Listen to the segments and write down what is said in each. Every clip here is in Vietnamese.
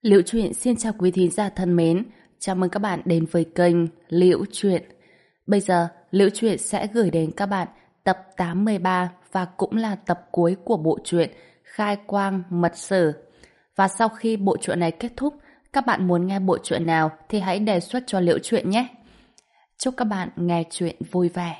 Liễu Chuyện xin chào quý thính giả thân mến, chào mừng các bạn đến với kênh Liễu Chuyện. Bây giờ, Liễu Chuyện sẽ gửi đến các bạn tập 83 và cũng là tập cuối của bộ truyện Khai Quang Mật Sử. Và sau khi bộ truyện này kết thúc, các bạn muốn nghe bộ truyện nào thì hãy đề xuất cho Liễu Chuyện nhé. Chúc các bạn nghe truyện vui vẻ.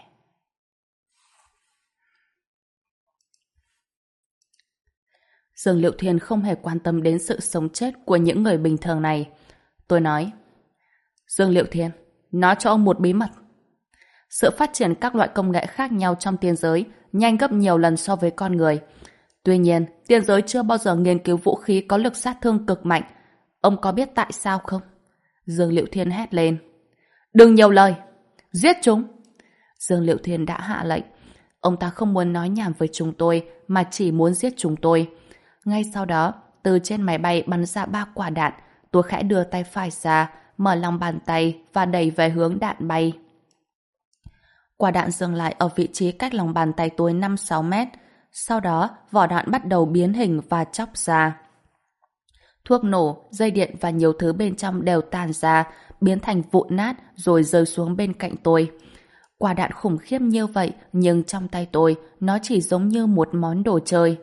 Dương Liệu Thiên không hề quan tâm đến sự sống chết của những người bình thường này. Tôi nói, Dương Liệu Thiên, nói cho ông một bí mật. Sự phát triển các loại công nghệ khác nhau trong tiên giới nhanh gấp nhiều lần so với con người. Tuy nhiên, tiên giới chưa bao giờ nghiên cứu vũ khí có lực sát thương cực mạnh. Ông có biết tại sao không? Dương Liệu Thiên hét lên. Đừng nhiều lời! Giết chúng! Dương Liệu Thiên đã hạ lệnh. Ông ta không muốn nói nhảm với chúng tôi mà chỉ muốn giết chúng tôi. Ngay sau đó, từ trên máy bay bắn ra 3 quả đạn. Tôi khẽ đưa tay phải ra, mở lòng bàn tay và đẩy về hướng đạn bay. Quả đạn dừng lại ở vị trí cách lòng bàn tay tôi 5-6 mét. Sau đó, vỏ đạn bắt đầu biến hình và chóc ra. Thuốc nổ, dây điện và nhiều thứ bên trong đều tàn ra, biến thành vụn nát rồi rơi xuống bên cạnh tôi. Quả đạn khủng khiếp như vậy, nhưng trong tay tôi, nó chỉ giống như một món đồ chơi.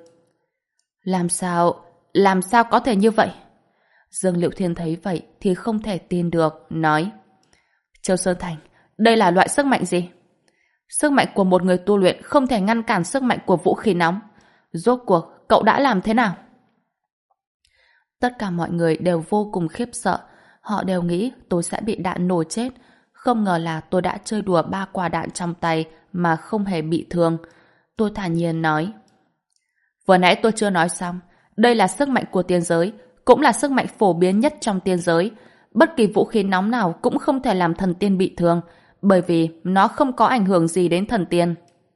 Làm sao có thể như vậy? Dương Liệu Thiên thấy vậy thì không thể tin được, nói. Châu Sơn Thành, đây là loại sức mạnh gì? Sức mạnh của một người tu luyện không thể ngăn cản sức mạnh của vũ khí nóng. Rốt cuộc, cậu đã làm thế nào? Tất cả mọi người đều vô cùng khiếp sợ. Họ đều nghĩ tôi sẽ bị đạn nổ chết. Không ngờ là tôi đã chơi đùa 3 quả đạn trong tay mà không hề bị thương. Tôi thản nhiên nói. Vừa nãy tôi chưa nói xong. Đây là sức mạnh của tiên giới, cũng là sức mạnh phổ biến nhất trong tiên giới. Bất kỳ vũ khí nóng nào cũng không thể làm thần tiên bị thương, bởi vì nó không có ảnh hưởng gì đến thần tiên.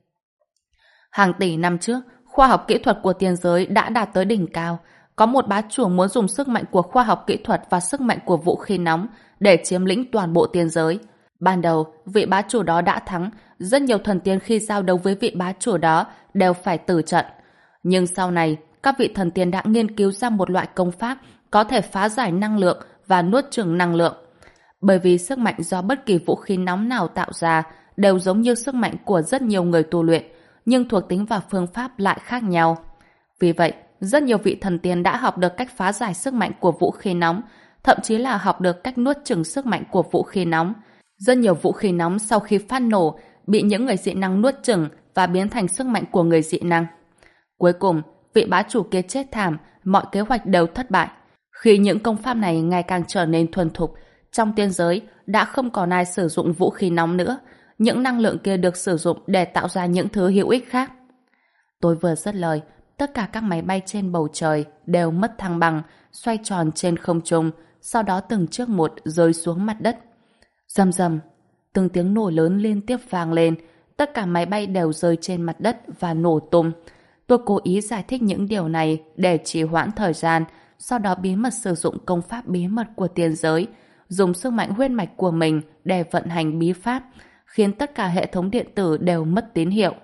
Hàng tỷ năm trước, khoa học kỹ thuật của tiên giới đã đạt tới đỉnh cao. Có một bá chủ muốn dùng sức mạnh của khoa học kỹ thuật và sức mạnh của vũ khí nóng để chiếm lĩnh toàn bộ tiên giới. Ban đầu, vị bá chủ đó đã thắng, rất nhiều thần tiên khi giao đấu với vị bá chủ đó đều phải tử trận. Nhưng sau này, các vị thần tiên đã nghiên cứu ra một loại công pháp có thể phá giải năng lượng và nuốt chửng năng lượng. Bởi vì sức mạnh do bất kỳ vũ khí nóng nào tạo ra đều giống như sức mạnh của rất nhiều người tu luyện, nhưng thuộc tính và phương pháp lại khác nhau. Vì vậy, rất nhiều vị thần tiên đã học được cách phá giải sức mạnh của vũ khí nóng, thậm chí là học được cách nuốt chửng sức mạnh của vũ khí nóng. Rất nhiều vũ khí nóng sau khi phát nổ bị những người dị năng nuốt chửng và biến thành sức mạnh của người dị năng. Cuối cùng, vị bá chủ kia chết thảm, mọi kế hoạch đều thất bại. Khi những công pháp này ngày càng trở nên thuần thục, trong tiên giới đã không còn ai sử dụng vũ khí nóng nữa. Những năng lượng kia được sử dụng để tạo ra những thứ hữu ích khác. Tôi vừa dứt lời, tất cả các máy bay trên bầu trời đều mất thăng bằng, xoay tròn trên không trung, sau đó từng chiếc một rơi xuống mặt đất. Rầm rầm, từng tiếng nổ lớn liên tiếp vang lên, tất cả máy bay đều rơi trên mặt đất và nổ tung. Tôi cố ý giải thích những điều này để trì hoãn thời gian, sau đó bí mật sử dụng công pháp bí mật của tiên giới, dùng sức mạnh huyết mạch của mình để vận hành bí pháp, khiến tất cả hệ thống điện tử đều mất tín hiệu.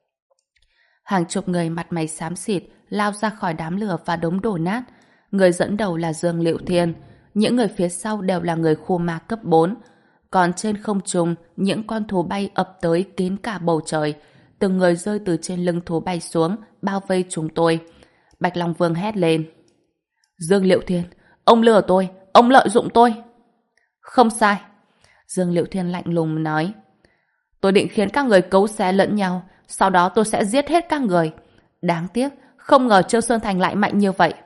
Hàng chục người mặt mày xám xịt lao ra khỏi đám lửa và đống đổ nát. Người dẫn đầu là Dương Liệu Thiên, những người phía sau đều là người khu ma cấp 4. Còn trên không trung, những con thú bay ập tới kín cả bầu trời. Từng người rơi từ trên lưng thú bay xuống, bao vây chúng tôi. Bạch Long Vương hét lên. Dương Liệu Thiên, ông lừa tôi, ông lợi dụng tôi. Không sai. Dương Liệu Thiên lạnh lùng nói. Tôi định khiến các người cấu xé lẫn nhau, sau đó tôi sẽ giết hết các người. Đáng tiếc, không ngờ Châu Sơn Thành lại mạnh như vậy.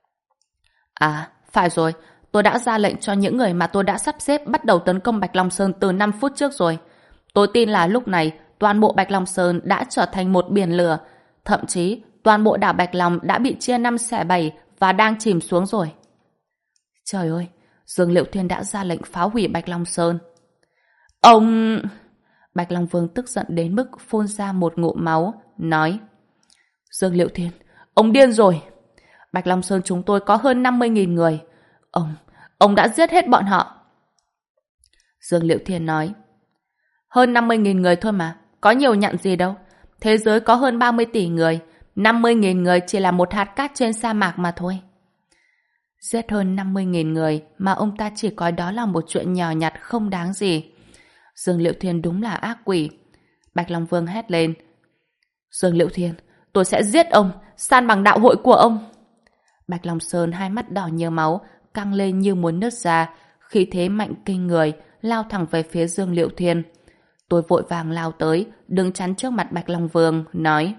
À, phải rồi, tôi đã ra lệnh cho những người mà tôi đã sắp xếp bắt đầu tấn công Bạch Long Sơn từ 5 phút trước rồi. Tôi tin là lúc này toàn bộ Bạch Long Sơn đã trở thành một biển lửa. Thậm chí, toàn bộ đảo Bạch Long đã bị chia 5 xẻ 7 và đang chìm xuống rồi. Trời ơi, Dương Liệu Thiên đã ra lệnh phá hủy Bạch Long Sơn. Ông... Bạch Long Vương tức giận đến mức phun ra một ngụm máu, nói. Dương Liệu Thiên, ông điên rồi. Bạch Long Sơn chúng tôi có hơn 50.000 người. Ông đã giết hết bọn họ. Dương Liệu Thiên nói. Hơn 50.000 người thôi mà, có nhiều nhặn gì đâu. Thế giới có hơn 30 tỷ người, 50.000 người chỉ là một hạt cát trên sa mạc mà thôi. Giết hơn 50.000 người mà ông ta chỉ coi đó là một chuyện nhỏ nhặt không đáng gì. Dương Liệu Thiên đúng là ác quỷ. Bạch Long Vương hét lên. Dương Liệu Thiên, tôi sẽ giết ông, san bằng đạo hội của ông. Bạch Long Sơn hai mắt đỏ như máu, căng lên như muốn nứt ra, khí thế mạnh kinh người, lao thẳng về phía Dương Liệu Thiên. Tôi vội vàng lao tới, đứng chắn trước mặt Bạch Long Vương, nói: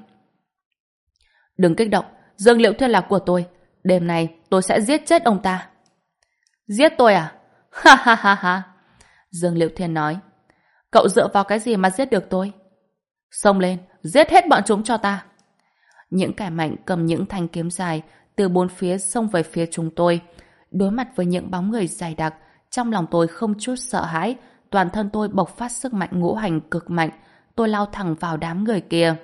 Đừng kích động, Dương Liệu Thiên là của tôi. Đêm nay tôi sẽ giết chết ông ta. Giết tôi à? Ha ha ha ha. Dương Liệu Thiên nói: Cậu dựa vào cái gì mà giết được tôi? Xông lên, giết hết bọn chúng cho ta. Những kẻ mạnh cầm những thanh kiếm dài từ bốn phía xông về phía chúng tôi. Đối mặt với những bóng người dày đặc, trong lòng tôi không chút sợ hãi, toàn thân tôi bộc phát sức mạnh ngũ hành cực mạnh. Tôi lao thẳng vào đám người kia.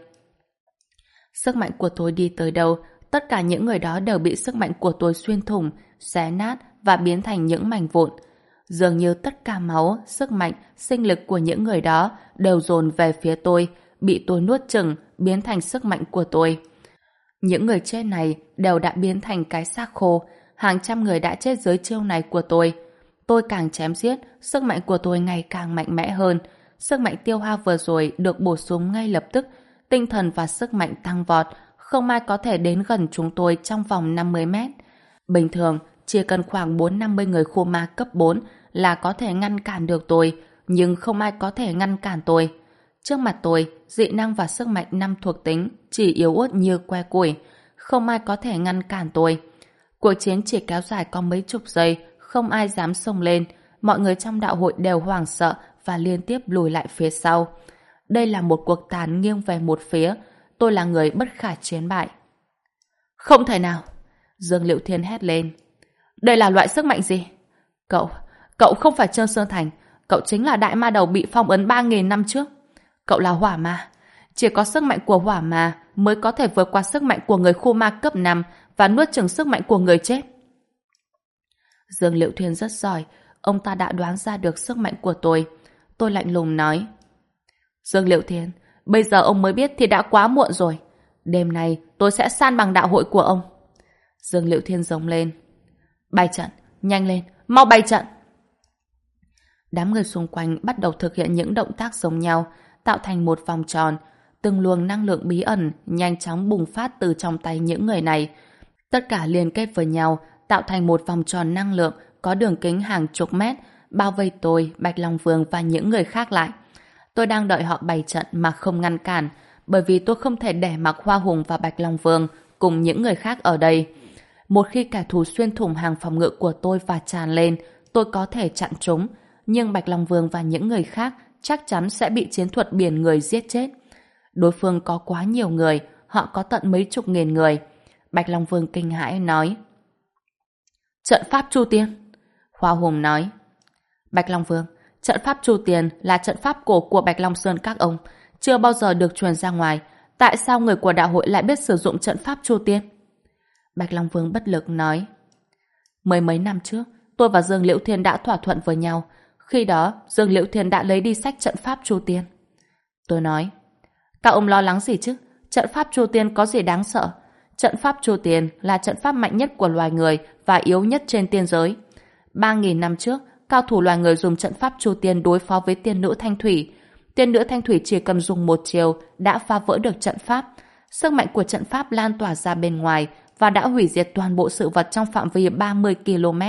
Sức mạnh của tôi đi tới đâu, tất cả những người đó đều bị sức mạnh của tôi xuyên thủng, xé nát và biến thành những mảnh vụn. Dường như tất cả máu, sức mạnh, sinh lực của những người đó đều dồn về phía tôi, bị tôi nuốt chửng, biến thành sức mạnh của tôi. Những người chết này đều đã biến thành cái xác khô, hàng trăm người đã chết dưới chiêu này của tôi. Tôi càng chém giết, sức mạnh của tôi ngày càng mạnh mẽ hơn. Sức mạnh tiêu hao vừa rồi được bổ sung ngay lập tức, tinh thần và sức mạnh tăng vọt, không ai có thể đến gần chúng tôi trong vòng 50 mét. Bình thường, chỉ cần khoảng 4-50 người khô ma cấp 4 là có thể ngăn cản được tôi, nhưng không ai có thể ngăn cản tôi. Trước mặt tôi, dị năng và sức mạnh 5 thuộc tính chỉ yếu ớt như que củi, không ai có thể ngăn cản tôi. Cuộc chiến chỉ kéo dài có mấy chục giây, không ai dám xông lên, mọi người trong đạo hội đều hoảng sợ và liên tiếp lùi lại phía sau. Đây là một cuộc tàn nghiêng về một phía, tôi là người bất khả chiến bại. Không thể nào! Dương Liệu Thiên hét lên. Đây là loại sức mạnh gì? Cậu không phải Trương Sơn Thành, cậu chính là đại ma đầu bị phong ấn 3.000 năm trước. Cậu là hỏa ma. Chỉ có sức mạnh của hỏa ma mới có thể vượt qua sức mạnh của người khu ma cấp 5 và nuốt chửng sức mạnh của người chết. Dương Liệu Thiên rất giỏi, ông ta đã đoán ra được sức mạnh của tôi. Tôi lạnh lùng nói: Dương Liệu Thiên, bây giờ ông mới biết thì đã quá muộn rồi. Đêm nay tôi sẽ san bằng đạo hội của ông. Dương Liệu Thiên giống lên: Bày trận, nhanh lên, mau bày trận. Đám người xung quanh bắt đầu thực hiện những động tác giống nhau, tạo thành một vòng tròn. Từng luồng năng lượng bí ẩn nhanh chóng bùng phát từ trong tay những người này. Tất cả liên kết với nhau, tạo thành một vòng tròn năng lượng có đường kính hàng chục mét, bao vây tôi, Bạch Long Vương và những người khác lại. Tôi đang đợi họ bày trận mà không ngăn cản, bởi vì tôi không thể để mặc Hoa Hùng và Bạch Long Vương cùng những người khác ở đây. Một khi kẻ thù xuyên thủng hàng phòng ngự của tôi và tràn lên, tôi có thể chặn chúng, nhưng Bạch Long Vương và những người khác chắc chắn sẽ bị chiến thuật biển người giết chết. Đối phương có quá nhiều người, họ có tận mấy chục nghìn người. Bạch Long Vương kinh hãi nói: Trận pháp Chu Tiên. Hoa Hùng nói: Bạch Long Vương, trận pháp Chu Tiên là trận pháp cổ của Bạch Long Sơn các ông, chưa bao giờ được truyền ra ngoài. Tại sao người của đạo hội lại biết sử dụng trận pháp Chu Tiên? Bạch Long Vương bất lực nói: mấy năm trước, tôi và Dương Liễu Thiên đã thỏa thuận với nhau. Khi đó, Dương Liễu Thiên đã lấy đi sách trận pháp Chu Tiên. Tôi nói: Các ông lo lắng gì chứ? Trận pháp Chu Tiên có gì đáng sợ? Trận pháp Chu Tiên là trận pháp mạnh nhất của loài người và yếu nhất trên tiên giới. 3.000 năm trước, cao thủ loài người dùng trận pháp Chu Tiên đối phó với tiên nữ Thanh Thủy. Tiên nữ Thanh Thủy chỉ cần dùng một chiều đã phá vỡ được trận pháp. Sức mạnh của trận pháp lan tỏa ra bên ngoài và đã hủy diệt toàn bộ sự vật trong phạm vi 30 km.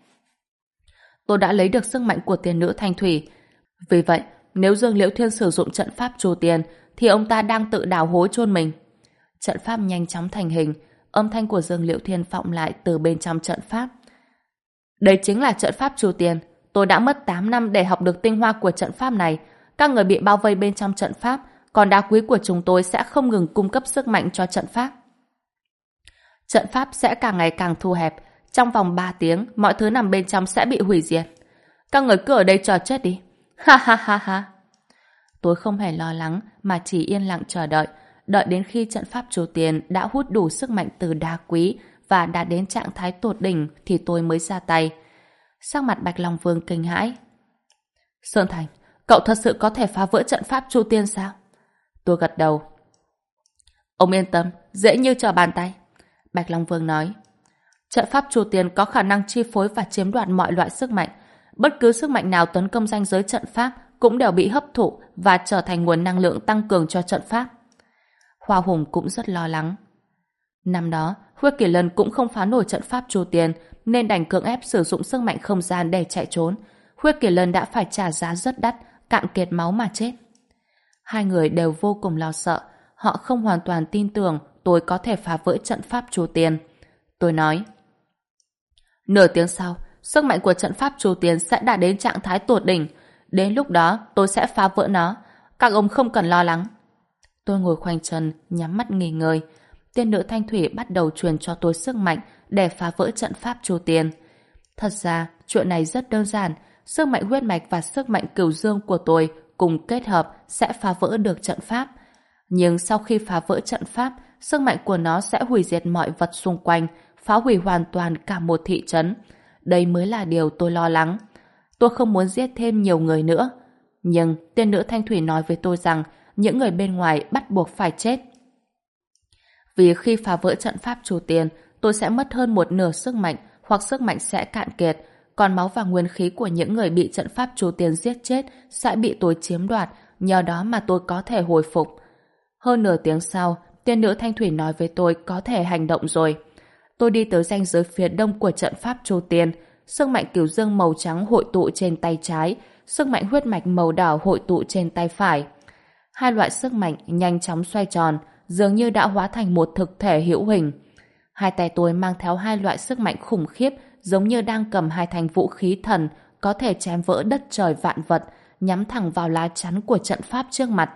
Tôi đã lấy được sức mạnh của tiên nữ Thanh Thủy. Vì vậy, nếu Dương Liễu Thiên sử dụng trận pháp Chu Tiên thì ông ta đang tự đào hố chôn mình. Trận pháp nhanh chóng thành hình, âm thanh của Dương Liễu Thiên vọng lại từ bên trong trận pháp. Đây chính là trận pháp Chu Tiên. Tôi đã mất 8 năm để học được tinh hoa của trận pháp này. Các người bị bao vây bên trong trận pháp, còn đá quý của chúng tôi sẽ không ngừng cung cấp sức mạnh cho trận pháp. Trận pháp sẽ càng ngày càng thu hẹp. Trong vòng 3 tiếng, mọi thứ nằm bên trong sẽ bị hủy diệt. Các người cứ ở đây chờ chết đi. Ha ha ha ha. Tôi không hề lo lắng mà chỉ yên lặng chờ đợi. Đợi đến khi trận pháp Chu Tiên đã hút đủ sức mạnh từ đá quý và đã đến trạng thái tột đỉnh thì tôi mới ra tay. Sắc mặt Bạch Long Vương kinh hãi. Sơn Thành, cậu thật sự có thể phá vỡ trận pháp Chu Tiên sao? Tôi gật đầu. Ông yên tâm, dễ như trở bàn tay. Bạch Long Vương nói. Trận pháp Chu Tiên có khả năng chi phối và chiếm đoạt mọi loại sức mạnh. Bất cứ sức mạnh nào tấn công ranh giới trận pháp cũng đều bị hấp thụ và trở thành nguồn năng lượng tăng cường cho trận pháp. Hoa Hùng cũng rất lo lắng. Năm đó, Huyết Kỷ Lân cũng không phá nổi trận pháp Chu Tiên nên đành cưỡng ép sử dụng sức mạnh không gian để chạy trốn. Huyết Kỷ Lân đã phải trả giá rất đắt, cạn kiệt máu mà chết. Hai người đều vô cùng lo sợ. Họ không hoàn toàn tin tưởng tôi có thể phá vỡ trận pháp Chu Tiên. Tôi nói, nửa tiếng sau, sức mạnh của trận pháp Chu Tiên sẽ đạt đến trạng thái tột đỉnh. Đến lúc đó, tôi sẽ phá vỡ nó. Các ông không cần lo lắng. Tôi ngồi khoanh chân, nhắm mắt nghỉ ngơi. Tiên nữ Thanh Thủy bắt đầu truyền cho tôi sức mạnh để phá vỡ trận pháp Chu Tiên. Thật ra, chuyện này rất đơn giản. Sức mạnh huyết mạch và sức mạnh cửu dương của tôi cùng kết hợp sẽ phá vỡ được trận pháp. Nhưng sau khi phá vỡ trận pháp, sức mạnh của nó sẽ hủy diệt mọi vật xung quanh, phá hủy hoàn toàn cả một thị trấn. Đây mới là điều tôi lo lắng. Tôi không muốn giết thêm nhiều người nữa. Nhưng tiên nữ Thanh Thủy nói với tôi rằng những người bên ngoài bắt buộc phải chết. Vì khi phá vỡ trận pháp Chu Tiên, tôi sẽ mất hơn một nửa sức mạnh hoặc sức mạnh sẽ cạn kiệt, còn máu và nguyên khí của những người bị trận pháp Chu Tiên giết chết sẽ bị tôi chiếm đoạt, nhờ đó mà tôi có thể hồi phục. Hơn nửa tiếng sau, tiên nữ Thanh Thủy nói với tôi có thể hành động rồi. Tôi đi tới ranh giới phía đông của trận pháp Chu Tiên, sức mạnh cửu dương màu trắng hội tụ trên tay trái, sức mạnh huyết mạch màu đỏ hội tụ trên tay phải. Hai loại sức mạnh nhanh chóng xoay tròn, dường như đã hóa thành một thực thể hữu hình. Hai tay tôi mang theo hai loại sức mạnh khủng khiếp, giống như đang cầm hai thanh vũ khí thần, có thể chém vỡ đất trời vạn vật, nhắm thẳng vào lá chắn của trận pháp trước mặt.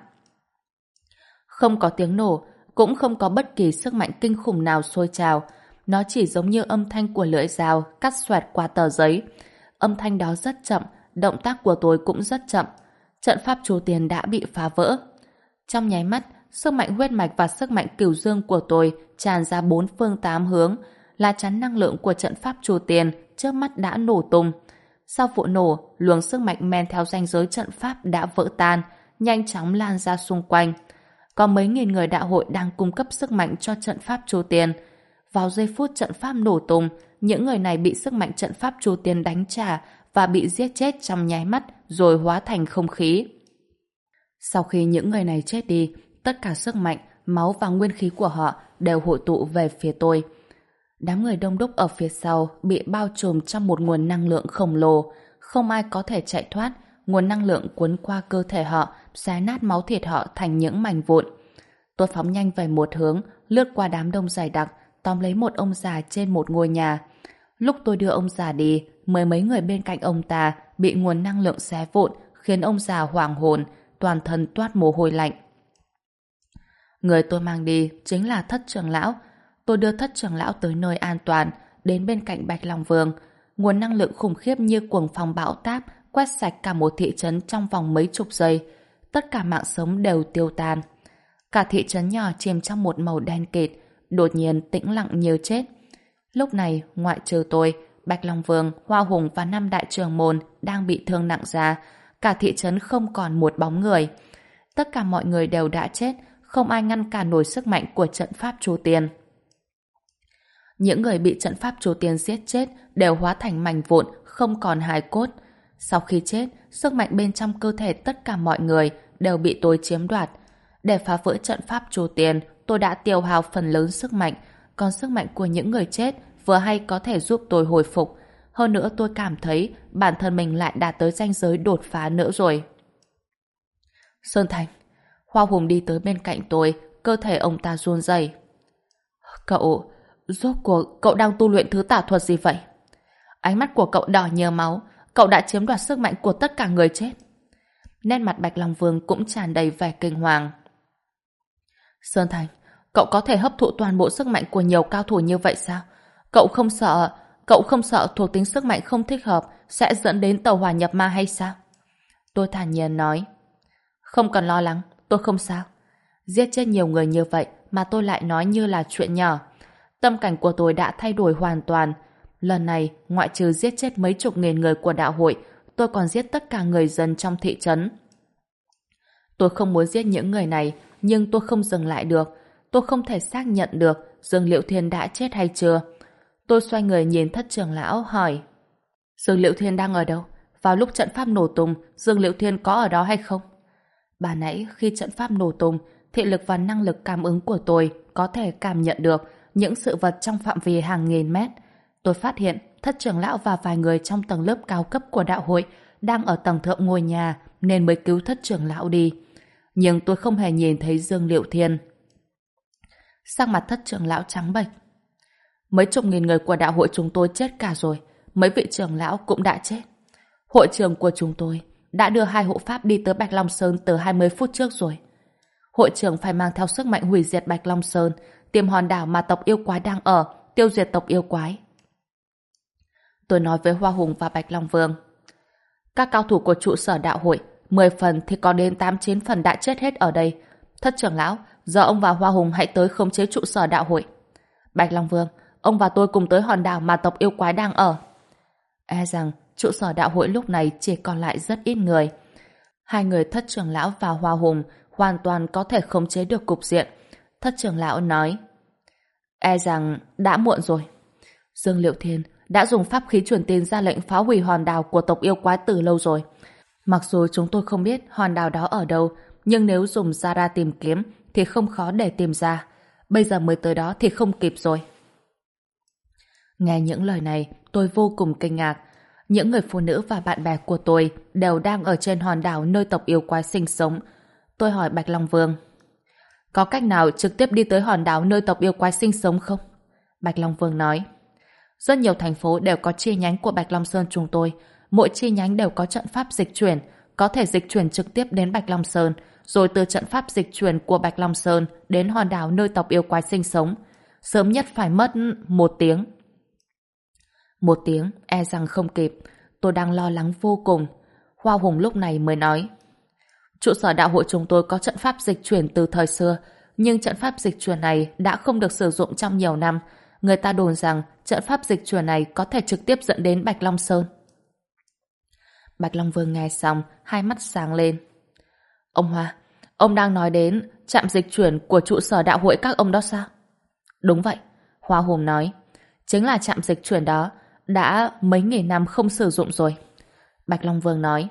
Không có tiếng nổ, cũng không có bất kỳ sức mạnh kinh khủng nào sôi trào. Nó chỉ giống như âm thanh của lưỡi dao cắt xoẹt qua tờ giấy. Âm thanh đó rất chậm, động tác của tôi cũng rất chậm. Trận pháp Chu Tiên đã bị phá vỡ. Trong nháy mắt, sức mạnh huyết mạch và sức mạnh cửu dương của tôi tràn ra bốn phương tám hướng. Lá chắn năng lượng của trận pháp Chu Tiên trước mắt đã nổ tung. Sau vụ nổ, luồng sức mạnh men theo ranh giới trận pháp đã vỡ tan, nhanh chóng lan ra xung quanh. Có mấy nghìn người đạo hội đang cung cấp sức mạnh cho trận pháp Chu Tiên. Vào giây phút trận pháp nổ tung, những người này bị sức mạnh trận pháp Chu Tiên đánh trả và bị giết chết trong nháy mắt rồi hóa thành không khí. Sau khi những người này chết đi, tất cả sức mạnh, máu và nguyên khí của họ đều hội tụ về phía tôi. Đám người đông đúc ở phía sau bị bao trùm trong một nguồn năng lượng khổng lồ, không ai có thể chạy thoát. Nguồn năng lượng cuốn qua cơ thể họ, xé nát máu thịt họ thành những mảnh vụn. Tôi phóng nhanh về một hướng, lướt qua đám đông dày đặc, tóm lấy một ông già trên một ngôi nhà. Lúc tôi đưa ông già đi, mười mấy người bên cạnh ông ta bị nguồn năng lượng xé vụn, khiến ông già hoảng hồn, toàn thân toát mồ hôi lạnh. Người tôi mang đi chính là Thất trưởng lão. Tôi đưa Thất trưởng lão tới nơi an toàn, đến bên cạnh Bạch Long Vương. Nguồn năng lượng khủng khiếp như cuồng phong bão táp quét sạch cả một thị trấn trong vòng mấy chục giây. Tất cả mạng sống đều tiêu tan. Cả thị trấn nhỏ chìm trong một màu đen kịt, đột nhiên tĩnh lặng như chết. Lúc này, ngoại trừ tôi, Bạch Long Vương, Hoa Hùng và 5 đại trưởng môn đang bị thương nặng ra, cả thị trấn không còn một bóng người. Tất cả mọi người đều đã chết, không ai ngăn cản nổi sức mạnh của trận pháp Chu Tiên. Những người bị trận pháp Chu Tiên giết chết đều hóa thành mảnh vụn, không còn hài cốt. Sau khi chết, sức mạnh bên trong cơ thể tất cả mọi người đều bị tôi chiếm đoạt. Để phá vỡ trận pháp Chu Tiên, tôi đã tiêu hao phần lớn sức mạnh, còn sức mạnh của những người chết vừa hay có thể giúp tôi hồi phục. Hơn nữa tôi cảm thấy bản thân mình lại đạt tới ranh giới đột phá nữa rồi. Sơn Thành. Hoa Hùng đi tới bên cạnh tôi, cơ thể ông ta run rẩy. Cậu, rốt cuộc cậu đang tu luyện thứ tà thuật gì vậy? Ánh mắt của cậu đỏ như máu, cậu đã chiếm đoạt sức mạnh của tất cả người chết. Nét mặt Bạch Long Vương cũng tràn đầy vẻ kinh hoàng. Sơn Thành, cậu có thể hấp thụ toàn bộ sức mạnh của nhiều cao thủ như vậy sao? Cậu không sợ thuộc tính sức mạnh không thích hợp sẽ dẫn đến tẩu hỏa nhập ma hay sao? Tôi thản nhiên nói. Không cần lo lắng, tôi không sao. Giết chết nhiều người như vậy mà tôi lại nói như là chuyện nhỏ. Tâm cảnh của tôi đã thay đổi hoàn toàn. Lần này, ngoại trừ giết chết mấy chục nghìn người của đạo hội, tôi còn giết tất cả người dân trong thị trấn. Tôi không muốn giết những người này, nhưng tôi không dừng lại được. Tôi không thể xác nhận được Dương Liệu Thiên đã chết hay chưa. Tôi xoay người nhìn Thất trưởng lão hỏi: Dương Liệu Thiên đang ở đâu? Vào lúc trận pháp nổ tung, Dương Liệu Thiên có ở đó hay không? Bà nãy khi trận pháp nổ tung, thị lực và năng lực cảm ứng của tôi có thể cảm nhận được những sự vật trong phạm vi hàng nghìn mét. Tôi phát hiện Thất trưởng lão và vài người trong tầng lớp cao cấp của đạo hội đang ở tầng thượng ngôi nhà nên mới cứu Thất trưởng lão đi. Nhưng tôi không hề nhìn thấy Dương Liệu Thiên. Sắc mặt Thất trưởng lão trắng bệch. Mấy chục nghìn người của đạo hội chúng tôi chết cả rồi. Mấy vị trưởng lão cũng đã chết. Hội trưởng của chúng tôi đã đưa 2 hộ pháp đi tới Bạch Long Sơn từ 20 phút trước rồi. Hội trưởng phải mang theo sức mạnh hủy diệt Bạch Long Sơn, tìm hòn đảo mà tộc yêu quái đang ở, tiêu diệt tộc yêu quái. Tôi nói với Hoa Hùng và Bạch Long Vương. Các cao thủ của trụ sở đạo hội, 10 phần thì có đến 8-9 phần đã chết hết ở đây. Thất trưởng lão, giờ ông và Hoa Hùng hãy tới khống chế trụ sở đạo hội. Bạch Long Vương, ông và tôi cùng tới hòn đảo mà tộc yêu quái đang ở. E rằng trụ sở đạo hội lúc này chỉ còn lại rất ít người. 2 người Thất trưởng lão và Hoa Hùng hoàn toàn có thể khống chế được cục diện. Thất trưởng lão nói: E rằng đã muộn rồi. Dương Liệu Thiên đã dùng pháp khí truyền tin ra lệnh phá hủy hòn đảo của tộc yêu quái từ lâu rồi. Mặc dù chúng tôi không biết hòn đảo đó ở đâu, nhưng nếu dùng Zara tìm kiếm thì không khó để tìm ra. Bây giờ mới tới đó thì không kịp rồi. Nghe những lời này, tôi vô cùng kinh ngạc. Những người phụ nữ và bạn bè của tôi đều đang ở trên hòn đảo nơi tộc yêu quái sinh sống. Tôi hỏi Bạch Long Vương: Có cách nào trực tiếp đi tới hòn đảo nơi tộc yêu quái sinh sống không? Bạch Long Vương nói: Rất nhiều thành phố đều có chi nhánh của Bạch Long Sơn chúng tôi. Mỗi chi nhánh đều có trận pháp dịch chuyển, có thể dịch chuyển trực tiếp đến Bạch Long Sơn, rồi từ trận pháp dịch chuyển của Bạch Long Sơn đến hòn đảo nơi tộc yêu quái sinh sống. Sớm nhất phải mất 1 tiếng. 1 tiếng, e rằng không kịp. Tôi đang lo lắng vô cùng. Hoa Hùng lúc này mới nói: Trụ sở đạo hội chúng tôi có trận pháp dịch chuyển từ thời xưa, nhưng trận pháp dịch chuyển này đã không được sử dụng trong nhiều năm. Người ta đồn rằng trận pháp dịch chuyển này có thể trực tiếp dẫn đến Bạch Long Sơn. Bạch Long Vương nghe xong, hai mắt sáng lên. Ông Hoa, ông đang nói đến trạm dịch chuyển của trụ sở đạo hội các ông đó sao? Đúng vậy, Hoa Hùng nói. Chính là trạm dịch chuyển đó, đã mấy nghìn năm không sử dụng rồi. Bạch Long Vương nói.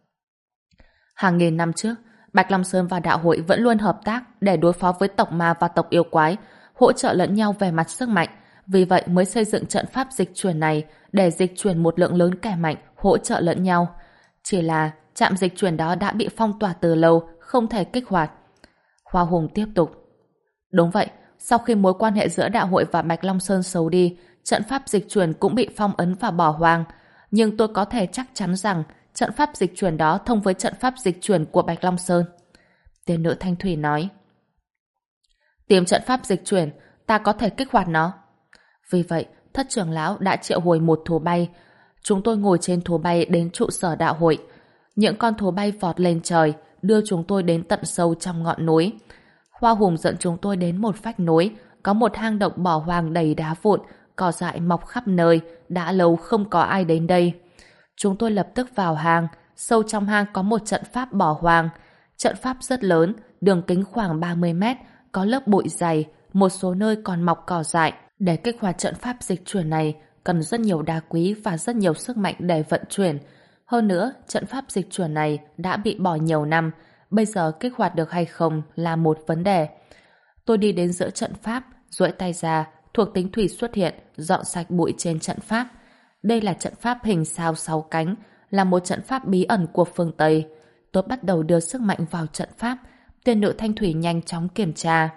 Hàng nghìn năm trước, Bạch Long Sơn và đạo hội vẫn luôn hợp tác để đối phó với tộc ma và tộc yêu quái, hỗ trợ lẫn nhau về mặt sức mạnh. Vì vậy mới xây dựng trận pháp dịch chuyển này để dịch chuyển một lượng lớn kẻ mạnh, hỗ trợ lẫn nhau. Chỉ là trạm dịch chuyển đó đã bị phong tỏa từ lâu, không thể kích hoạt. Hoa Hùng tiếp tục. Đúng vậy, sau khi mối quan hệ giữa đạo hội và Bạch Long Sơn xấu đi, trận pháp dịch chuyển cũng bị phong ấn và bỏ hoang. Nhưng tôi có thể chắc chắn rằng trận pháp dịch chuyển đó thông với trận pháp dịch chuyển của Bạch Long Sơn. Tiên nữ Thanh Thủy nói. Tìm trận pháp dịch chuyển, ta có thể kích hoạt nó. Vì vậy, Thất trưởng lão đã triệu hồi một thú bay. Chúng tôi ngồi trên thú bay đến trụ sở đạo hội. Những con thú bay vọt lên trời, đưa chúng tôi đến tận sâu trong ngọn núi. Hoa Hùng dẫn chúng tôi đến một vách núi, có một hang động bỏ hoang đầy đá vụn, cỏ dại mọc khắp nơi, đã lâu không có ai đến đây. Chúng tôi lập tức vào hang, sâu trong hang có một trận pháp bỏ hoang. Trận pháp rất lớn, đường kính khoảng 30 mét, có lớp bụi dày, một số nơi còn mọc cỏ dại. Để kích hoạt trận pháp dịch chuyển này, cần rất nhiều đá quý và rất nhiều sức mạnh để vận chuyển. Hơn nữa, trận pháp dịch chuyển này đã bị bỏ nhiều năm, bây giờ kích hoạt được hay không là một vấn đề. Tôi đi đến giữa trận pháp, duỗi tay ra, thuộc tính thủy xuất hiện, dọn sạch bụi trên trận pháp. Đây là trận pháp hình sao 6 cánh, là một trận pháp bí ẩn của phương Tây. Tôi bắt đầu đưa sức mạnh vào trận pháp, tiên nữ Thanh Thủy nhanh chóng kiểm tra.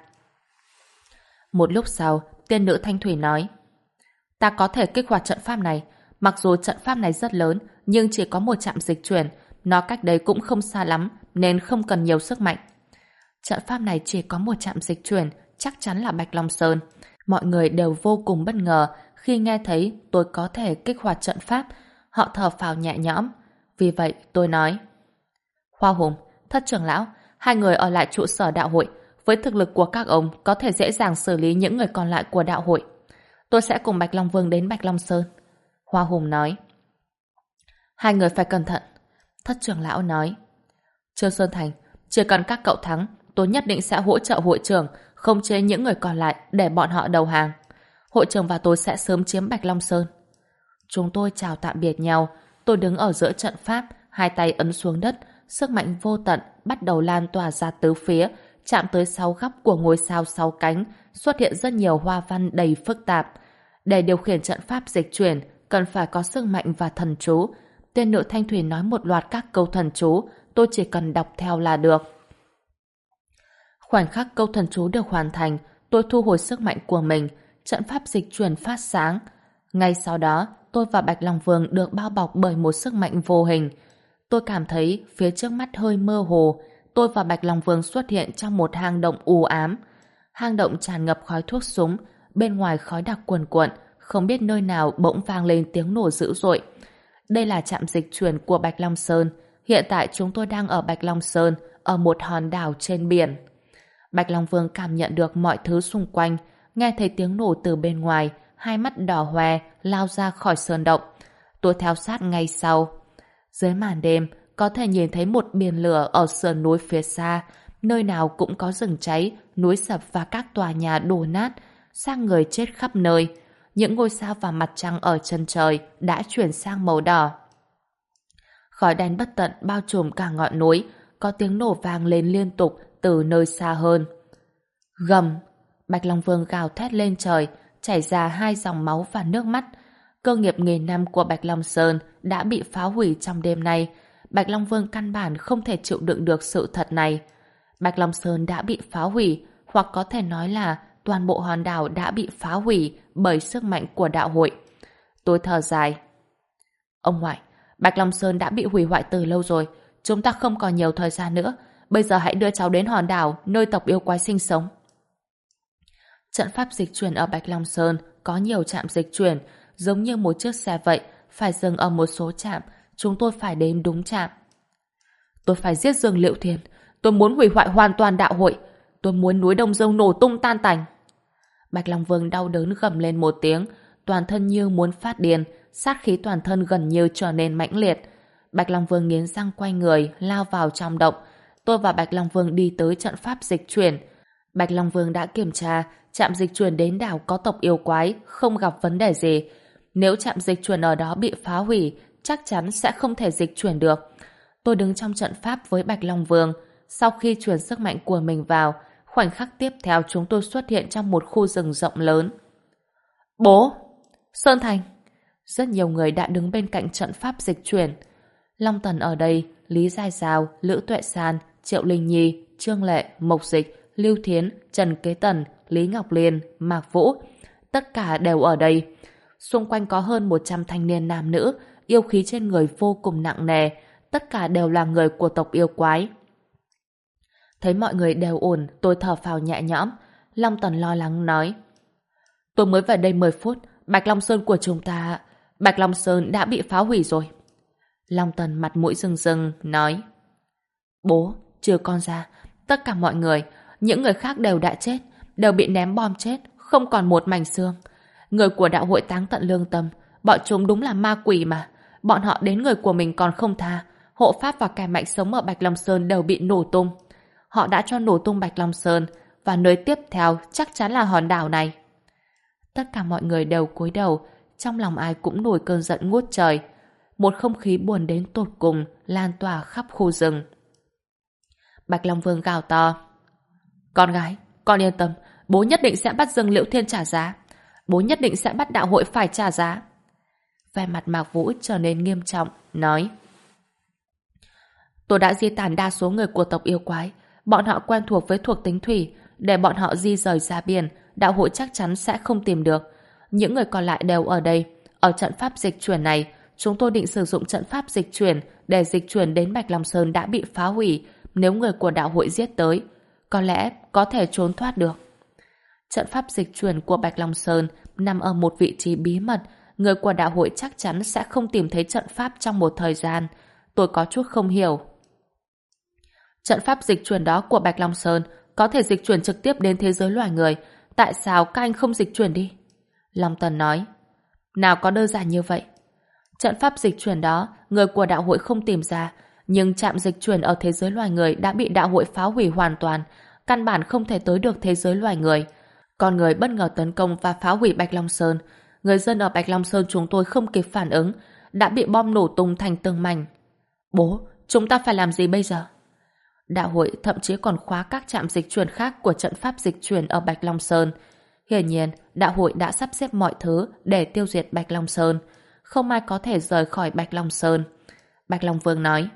Một lúc sau, tiên nữ Thanh Thủy nói: Ta có thể kích hoạt trận pháp này. Mặc dù trận pháp này rất lớn, nhưng chỉ có một trạm dịch chuyển. Nó cách đấy cũng không xa lắm, nên không cần nhiều sức mạnh. Trận pháp này chỉ có một trạm dịch chuyển, chắc chắn là Bạch Long Sơn. Mọi người đều vô cùng bất ngờ khi nghe thấy tôi có thể kích hoạt trận pháp. Họ thở phào nhẹ nhõm. Vì vậy tôi nói: Hoa Hùng, Thất trưởng lão, hai người ở lại trụ sở đạo hội. Với thực lực của các ông có thể dễ dàng xử lý những người còn lại của đạo hội. Tôi sẽ cùng Bạch Long Vương đến Bạch Long Sơn. Hoa Hùng nói. Hai người phải cẩn thận. Thất trưởng lão nói. Trương Sơn Thành, chỉ cần các cậu thắng, tôi nhất định sẽ hỗ trợ hội trưởng khống chế những người còn lại để bọn họ đầu hàng. Hội trưởng và tôi sẽ sớm chiếm Bạch Long Sơn. Chúng tôi chào tạm biệt nhau. Tôi đứng ở giữa trận pháp, hai tay ấn xuống đất, sức mạnh vô tận bắt đầu lan tỏa ra tứ phía, chạm tới 6 góc của ngôi sao 6 cánh, xuất hiện rất nhiều hoa văn đầy phức tạp. Để điều khiển trận pháp dịch chuyển, cần phải có sức mạnh và thần chú. Tiên nữ Thanh Thủy nói một loạt các câu thần chú, tôi chỉ cần đọc theo là được. Khoảnh khắc câu thần chú được hoàn thành, tôi thu hồi sức mạnh của mình, trận pháp dịch chuyển phát sáng. Ngay sau đó, tôi và Bạch Long Vương được bao bọc bởi một sức mạnh vô hình. Tôi cảm thấy phía trước mắt hơi mơ hồ, tôi và Bạch Long Vương xuất hiện trong một hang động u ám. Hang động tràn ngập khói thuốc súng, bên ngoài khói đặc cuồn cuộn, không biết nơi nào bỗng vang lên tiếng nổ dữ dội. Đây là trạm dịch chuyển của Bạch Long Sơn. Hiện tại chúng tôi đang ở Bạch Long Sơn, ở một hòn đảo trên biển. Bạch Long Vương cảm nhận được mọi thứ xung quanh, nghe thấy tiếng nổ từ bên ngoài, hai mắt đỏ hoe, lao ra khỏi sơn động. Tôi theo sát ngay sau. Dưới màn đêm, có thể nhìn thấy một biển lửa ở sườn núi phía xa, nơi nào cũng có rừng cháy, núi sập và các tòa nhà đổ nát, xác người chết khắp nơi. Những ngôi sao và mặt trăng ở chân trời đã chuyển sang màu đỏ. Khói đen bất tận bao trùm cả ngọn núi, có tiếng nổ vang lên liên tục từ nơi xa hơn. Gầm! Bạch Long Vương gào thét lên trời, chảy ra 2 dòng máu và nước mắt. Cơ nghiệp nghìn năm của Bạch Long Sơn đã bị phá hủy trong đêm nay. Bạch Long Vương căn bản không thể chịu đựng được sự thật này. Bạch Long Sơn đã bị phá hủy, hoặc có thể nói là toàn bộ hòn đảo đã bị phá hủy bởi sức mạnh của đạo hội. Tôi thở dài. Ông ngoại, Bạch Long Sơn đã bị hủy hoại từ lâu rồi. Chúng ta không còn nhiều thời gian nữa. Bây giờ hãy đưa cháu đến hòn đảo nơi tộc yêu quái sinh sống. Trận pháp dịch chuyển ở Bạch Long Sơn có nhiều trạm dịch chuyển, giống như một chiếc xe vậy, phải dừng ở một số trạm. Chúng tôi phải đến đúng trạm. Tôi phải giết Dương Liệu Thiên. Tôi muốn hủy hoại hoàn toàn đạo hội. Tôi muốn núi Đông Dương nổ tung tan tành. Bạch Long Vương đau đớn gầm lên một tiếng, toàn thân như muốn phát điên, sát khí toàn thân gần như trở nên mãnh liệt. Bạch Long Vương nghiến răng quay người, lao vào trong động. Tôi và Bạch Long Vương đi tới trận pháp dịch chuyển. Bạch Long Vương đã kiểm tra, trạm dịch chuyển đến đảo có tộc yêu quái, không gặp vấn đề gì. Nếu trạm dịch chuyển ở đó bị phá hủy, chắc chắn sẽ không thể dịch chuyển được. Tôi đứng trong trận pháp với Bạch Long Vương. Sau khi truyền sức mạnh của mình vào, khoảnh khắc tiếp theo chúng tôi xuất hiện trong một khu rừng rộng lớn. Bố! Sơn Thành! Rất nhiều người đã đứng bên cạnh trận pháp dịch chuyển. Long Tần ở đây, Lý Giai Giao, Lữ Tuệ San, Triệu Linh Nhi, Trương Lệ, Mộc Dịch, Lưu Thiến, Trần Kế Tần, Lý Ngọc Liên, Mạc Vũ. Tất cả đều ở đây. Xung quanh có hơn 100 thanh niên nam nữ, yêu khí trên người vô cùng nặng nề. Tất cả đều là người của tộc yêu quái. Thấy mọi người đều ổn, tôi thở phào nhẹ nhõm. Long Tần lo lắng nói: Tôi mới về đây 10 phút, Bạch Long Sơn của chúng ta... Bạch Long Sơn đã bị phá hủy rồi. Long Tần mặt mũi rưng rưng nói: Bố, trừ con ra, tất cả mọi người, những người khác đều đã chết, đều bị ném bom chết, không còn một mảnh xương. Người của đạo hội táng tận lương tâm, bọn chúng đúng là ma quỷ mà. Bọn họ đến người của mình còn không tha. Hộ pháp và kẻ mạnh sống ở Bạch Long Sơn đều bị nổ tung. Họ đã cho nổ tung Bạch Long Sơn, và nơi tiếp theo chắc chắn là hòn đảo này. Tất cả mọi người đều cúi đầu, trong lòng ai cũng nổi cơn giận ngút trời. Một không khí buồn đến tột cùng lan tỏa khắp khu rừng. Bạch Long Vương gào to: Con gái, con yên tâm, bố nhất định sẽ bắt Dương Liễu Thiên trả giá. Bố nhất định sẽ bắt đạo hội phải trả giá. Vẻ mặt Mạc Vũ trở nên nghiêm trọng, nói: Tôi đã di tản đa số người của tộc yêu quái. Bọn họ quen thuộc với thuộc tính thủy. Để bọn họ di rời ra biển, đạo hội chắc chắn sẽ không tìm được. Những người còn lại đều ở đây. Ở trận pháp dịch chuyển này, chúng tôi định sử dụng trận pháp dịch chuyển để dịch chuyển đến Bạch Long Sơn đã bị phá hủy. Nếu người của đạo hội giết tới, có lẽ có thể trốn thoát được. Trận pháp dịch chuyển của Bạch Long Sơn nằm ở một vị trí bí mật. Người của đạo hội chắc chắn sẽ không tìm thấy trận pháp trong một thời gian. Tôi có chút không hiểu. Trận pháp dịch chuyển đó của Bạch Long Sơn có thể dịch chuyển trực tiếp đến thế giới loài người. Tại sao các anh không dịch chuyển đi? Long Tần nói: Nào có đơn giản như vậy. Trận pháp dịch chuyển đó người của đạo hội không tìm ra, nhưng trạm dịch chuyển ở thế giới loài người đã bị đạo hội phá hủy hoàn toàn, căn bản không thể tới được thế giới loài người. Con người bất ngờ tấn công và phá hủy Bạch Long Sơn. Người dân ở Bạch Long Sơn chúng tôi không kịp phản ứng, đã bị bom nổ tung thành từng mảnh. Bố, chúng ta phải làm gì bây giờ? Đạo hội thậm chí còn khóa các trạm dịch chuyển khác của trận pháp dịch chuyển ở Bạch Long Sơn. Hiển nhiên, đạo hội đã sắp xếp mọi thứ để tiêu diệt Bạch Long Sơn. Không ai có thể rời khỏi Bạch Long Sơn. Bạch Long Vương nói: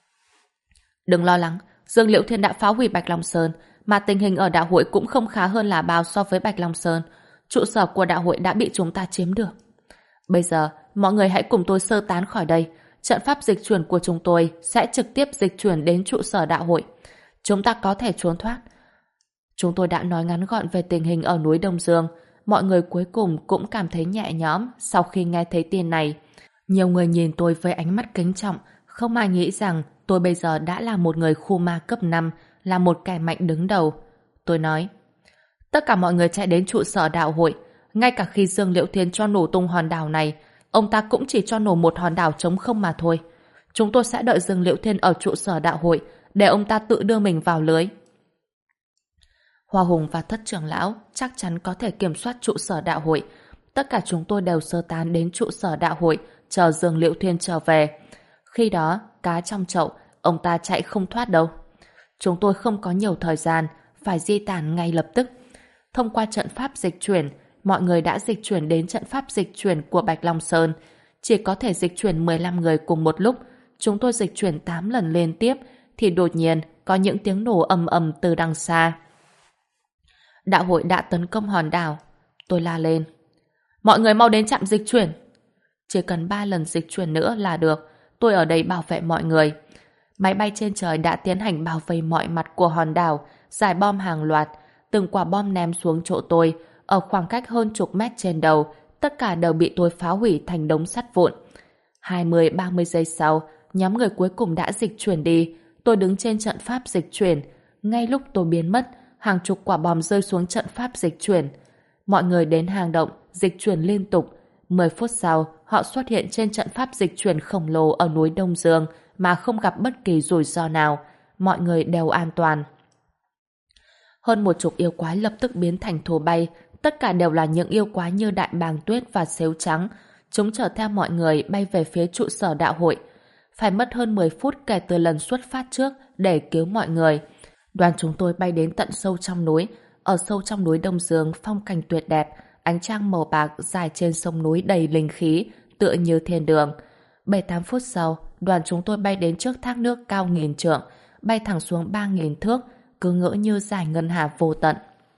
Đừng lo lắng, Dương Liễu Thiên đã phá hủy Bạch Long Sơn, mà tình hình ở đạo hội cũng không khá hơn là bao so với Bạch Long Sơn. Trụ sở của đạo hội đã bị chúng ta chiếm được. Bây giờ, mọi người hãy cùng tôi sơ tán khỏi đây. Trận pháp dịch chuyển của chúng tôi sẽ trực tiếp dịch chuyển đến trụ sở đạo hội. Chúng ta có thể trốn thoát. Chúng tôi đã nói ngắn gọn về tình hình ở núi Đông Dương. Mọi người cuối cùng cũng cảm thấy nhẹ nhõm sau khi nghe thấy tin này. Nhiều người nhìn tôi với ánh mắt kính trọng, không ai nghĩ rằng tôi bây giờ đã là một người khu ma cấp 5, là một kẻ mạnh đứng đầu. Tôi nói: Tất cả mọi người chạy đến trụ sở đạo hội. Ngay cả khi Dương Liễu Thiên cho nổ tung hòn đảo này, ông ta cũng chỉ cho nổ một hòn đảo trống không mà thôi. Chúng tôi sẽ đợi Dương Liễu Thiên ở trụ sở đạo hội để ông ta tự đưa mình vào lưới. Hoa Hùng và Thất trưởng lão chắc chắn có thể kiểm soát trụ sở đạo hội. Tất cả chúng tôi đều sơ tán đến trụ sở đạo hội, chờ Dương Liễu Thiên trở về. Khi đó, cá trong chậu, ông ta chạy không thoát đâu. Chúng tôi không có nhiều thời gian, phải di tản ngay lập tức. Thông qua trận pháp dịch chuyển, mọi người đã dịch chuyển đến trận pháp dịch chuyển của Bạch Long Sơn. Chỉ có thể dịch chuyển 15 người cùng một lúc. Chúng tôi dịch chuyển 8 lần liên tiếp, thì đột nhiên có những tiếng nổ ầm ầm từ đằng xa. Đạo hội đã tấn công hòn đảo. Tôi la lên: Mọi người mau đến trạm dịch chuyển. Chỉ cần 3 lần dịch chuyển nữa là được. Tôi ở đây bảo vệ mọi người. Máy bay trên trời đã tiến hành bao vây mọi mặt của hòn đảo, giải bom hàng loạt. Từng quả bom ném xuống chỗ tôi, ở khoảng cách hơn chục mét trên đầu, tất cả đều bị tôi phá hủy thành đống sắt vụn. 20-30 giây sau, nhóm người cuối cùng đã dịch chuyển đi. Tôi đứng trên trận pháp dịch chuyển. Ngay lúc tôi biến mất, hàng chục quả bom rơi xuống trận pháp dịch chuyển. Mọi người đến hang động, dịch chuyển liên tục. 10 phút sau, họ xuất hiện trên trận pháp dịch chuyển khổng lồ ở núi Đông Dương mà không gặp bất kỳ rủi ro nào. Mọi người đều an toàn. Hơn 10 yêu quái lập tức biến thành thú bay. Tất cả đều là những yêu quái như Đại Bàng Tuyết và Sếu Trắng. Chúng chở theo mọi người bay về phía trụ sở đạo hội. Phải mất hơn 10 phút kể từ lần xuất phát trước để cứu mọi người. Đoàn chúng tôi bay đến tận sâu trong núi. Ở sâu trong núi Đông Dương, phong cảnh tuyệt đẹp, ánh trăng màu bạc dài trên sông núi đầy linh khí, tựa như thiên đường. 7-8 phút sau, đoàn chúng tôi bay đến trước thác nước cao 1000 trượng, bay thẳng xuống 3000 thước, cứ ngỡ như dải ngân hà vô tận.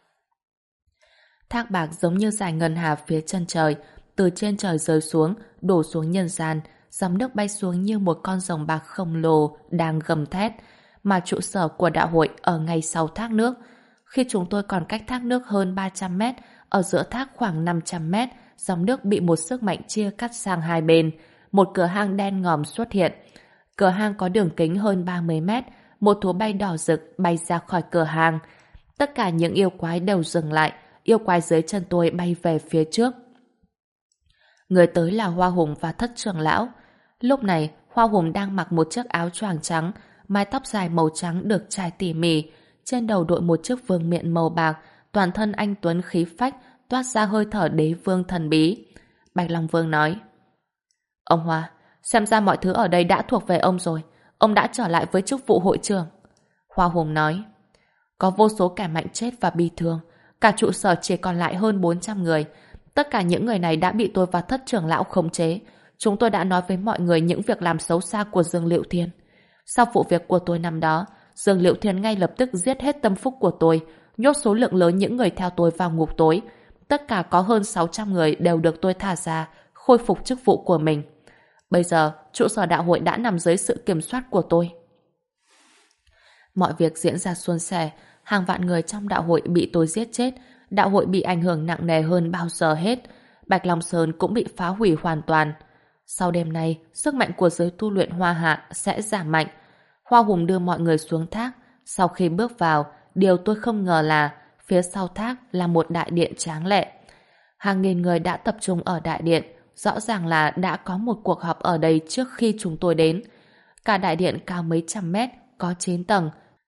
Thác bạc giống như dải ngân hà phía chân trời, từ trên trời rơi xuống, đổ xuống nhân gian, dòng nước bay xuống như một con rồng bạc khổng lồ đang gầm thét, mà trụ sở của đạo hội ở ngay sau thác nước. Khi chúng tôi còn cách thác nước hơn 300 mét, ở giữa thác khoảng 500 mét, dòng nước bị một sức mạnh chia cắt sang hai bên. Một cửa hang đen ngòm xuất hiện. Cửa hang có đường kính hơn 30 mét, một thú bay đỏ rực bay ra khỏi cửa hang. Tất cả những yêu quái đều dừng lại, yêu quái dưới chân tôi bay về phía trước. Người tới là Hoa Hùng và Thất trưởng lão. Lúc này, Hoa Hùng đang mặc một chiếc áo choàng trắng, mái tóc dài màu trắng được chải tỉ mỉ, trên đầu đội một chiếc vương miện màu bạc, toàn thân anh tuấn khí phách, toát ra hơi thở đế vương thần bí. Bạch Long Vương nói: Ông Hoa, xem ra mọi thứ ở đây đã thuộc về ông rồi. Ông đã trở lại với chức vụ hội trưởng. Hoa Hùng nói: Có vô số kẻ mạnh chết và bị thương. Cả trụ sở chỉ còn lại hơn 400 người. Tất cả những người này đã bị tôi và Thất trưởng lão khống chế. Chúng tôi đã nói với mọi người những việc làm xấu xa của Dương Liễu Thiên. Sau vụ việc của tôi năm đó, Dương Liễu Thiên ngay lập tức giết hết tâm phúc của tôi, nhốt số lượng lớn những người theo tôi vào ngục tối. Tất cả có hơn 600 người đều được tôi thả ra, khôi phục chức vụ của mình. Bây giờ, trụ sở đạo hội đã nằm dưới sự kiểm soát của tôi. Mọi việc diễn ra suôn sẻ, hàng vạn người trong đạo hội bị tôi giết chết, đạo hội bị ảnh hưởng nặng nề hơn bao giờ hết. Bạch Long Sơn cũng bị phá hủy hoàn toàn. Sau đêm nay, sức mạnh của giới tu luyện Hoa Hạ sẽ giảm mạnh. Hoa Hùng đưa mọi người xuống thác. Sau khi bước vào, điều tôi không ngờ là phía sau thác là một đại điện tráng lệ. Hàng nghìn người đã tập trung ở đại điện, rõ ràng là đã có một cuộc họp ở đây trước khi chúng tôi đến. Cả đại điện cao mấy trăm mét, có 9 tầng.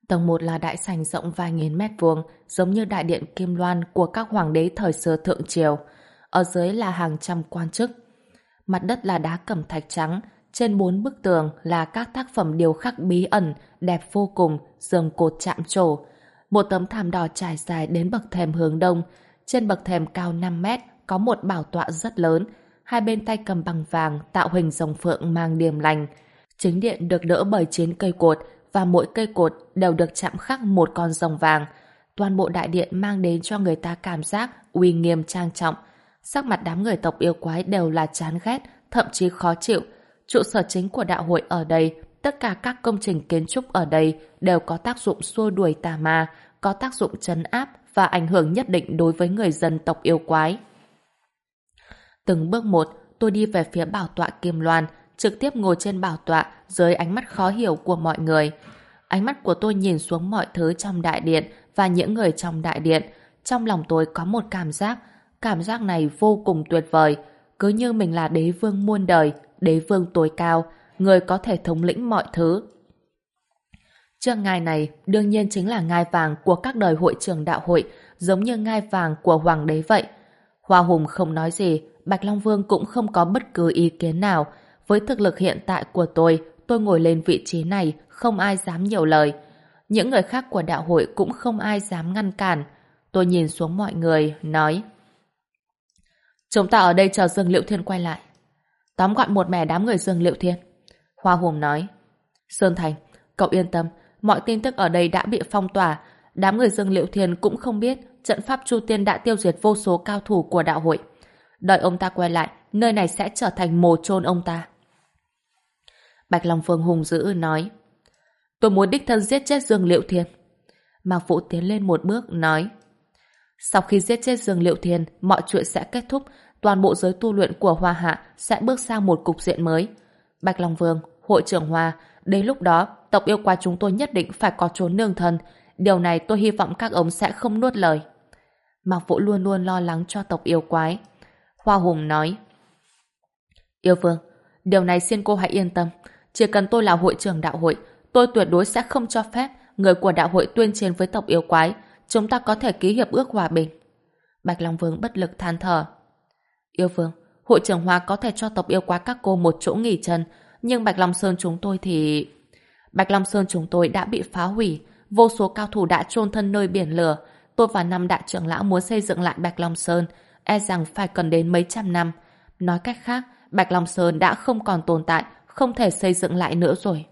Tầng 1 là đại sảnh rộng vài nghìn mét vuông, giống như đại điện Kim Loan của các hoàng đế thời xưa thượng triều. Ở dưới là hàng trăm quan chức. Mặt đất là đá cẩm thạch trắng, trên 4 bức tường là các tác phẩm điêu khắc bí ẩn, đẹp vô cùng, giường cột chạm trổ. Một tấm thảm đỏ trải dài đến bậc thềm hướng đông. Trên bậc thềm cao 5 mét có một bảo tọa rất lớn, hai bên tay cầm bằng vàng tạo hình rồng phượng mang điềm lành. Chính điện được đỡ bởi 9 cây cột và mỗi cây cột đều được chạm khắc một con rồng vàng. Toàn bộ đại điện mang đến cho người ta cảm giác uy nghiêm trang trọng. Sắc mặt đám người tộc yêu quái đều là chán ghét, thậm chí khó chịu. Trụ sở chính của đạo hội ở đây, tất cả các công trình kiến trúc ở đây đều có tác dụng xua đuổi tà ma, có tác dụng trấn áp và ảnh hưởng nhất định đối với người dân tộc yêu quái. Từng bước một, tôi đi về phía bảo tọa Kim Loan, trực tiếp ngồi trên bảo tọa dưới ánh mắt khó hiểu của mọi người. Ánh mắt của tôi nhìn xuống mọi thứ trong đại điện và những người trong đại điện. Trong lòng tôi có một cảm giác này vô cùng tuyệt vời, cứ như mình là đế vương muôn đời, đế vương tối cao, người có thể thống lĩnh mọi thứ. Chiếc ngai này đương nhiên chính là ngai vàng của các đời hội trưởng đạo hội, giống như ngai vàng của hoàng đế vậy. Hoa Hùng không nói gì, Bạch Long Vương cũng không có bất cứ ý kiến nào. Với thực lực hiện tại của tôi ngồi lên vị trí này, không ai dám nhiều lời. Những người khác của đạo hội cũng không ai dám ngăn cản. Tôi nhìn xuống mọi người, nói: chúng ta ở đây chờ Dương Liệu Thiên quay lại. Tóm gọn một mẻ đám người Dương Liệu Thiên. Hoa Hùng nói: Sơn Thành, cậu yên tâm, mọi tin tức ở đây đã bị phong tỏa. Đám người Dương Liệu Thiên cũng không biết trận pháp Chu Tiên đã tiêu diệt vô số cao thủ của đạo hội. Đợi ông ta quay lại, nơi này sẽ trở thành mồ chôn ông ta. Bạch Long Vương hùng dữ nói: tôi muốn đích thân giết chết Dương Liệu Thiên. Mạc Vũ tiến lên một bước, nói: sau khi giết chết Dương Liệu Thiên, mọi chuyện sẽ kết thúc, toàn bộ giới tu luyện của Hoa Hạ sẽ bước sang một cục diện mới. Bạch Long Vương, hội trưởng Hoa, đến lúc đó, tộc yêu quái chúng tôi nhất định phải có chốn nương thân. Điều này tôi hy vọng các ông sẽ không nuốt lời. Mạc Vũ luôn luôn lo lắng cho tộc yêu quái. Hoa Hùng nói: Yêu Vương, điều này xin cô hãy yên tâm. Chỉ cần tôi là hội trưởng đạo hội, tôi tuyệt đối sẽ không cho phép người của đạo hội tuyên chiến với tộc yêu quái. Chúng ta có thể ký hiệp ước hòa bình. Bạch Long Vương bất lực than thở: Yêu Vương, hội trưởng Hoa có thể cho tộc yêu quái các cô một chỗ nghỉ chân, nhưng Bạch Long Sơn chúng tôi thì... Bạch Long Sơn chúng tôi đã bị phá hủy, vô số cao thủ đã chôn thân nơi biển lửa. Tôi và 5 đại trưởng lão muốn xây dựng lại Bạch Long Sơn, e rằng phải cần đến mấy trăm năm. Nói cách khác, Bạch Long Sơn đã không còn tồn tại, không thể xây dựng lại nữa rồi.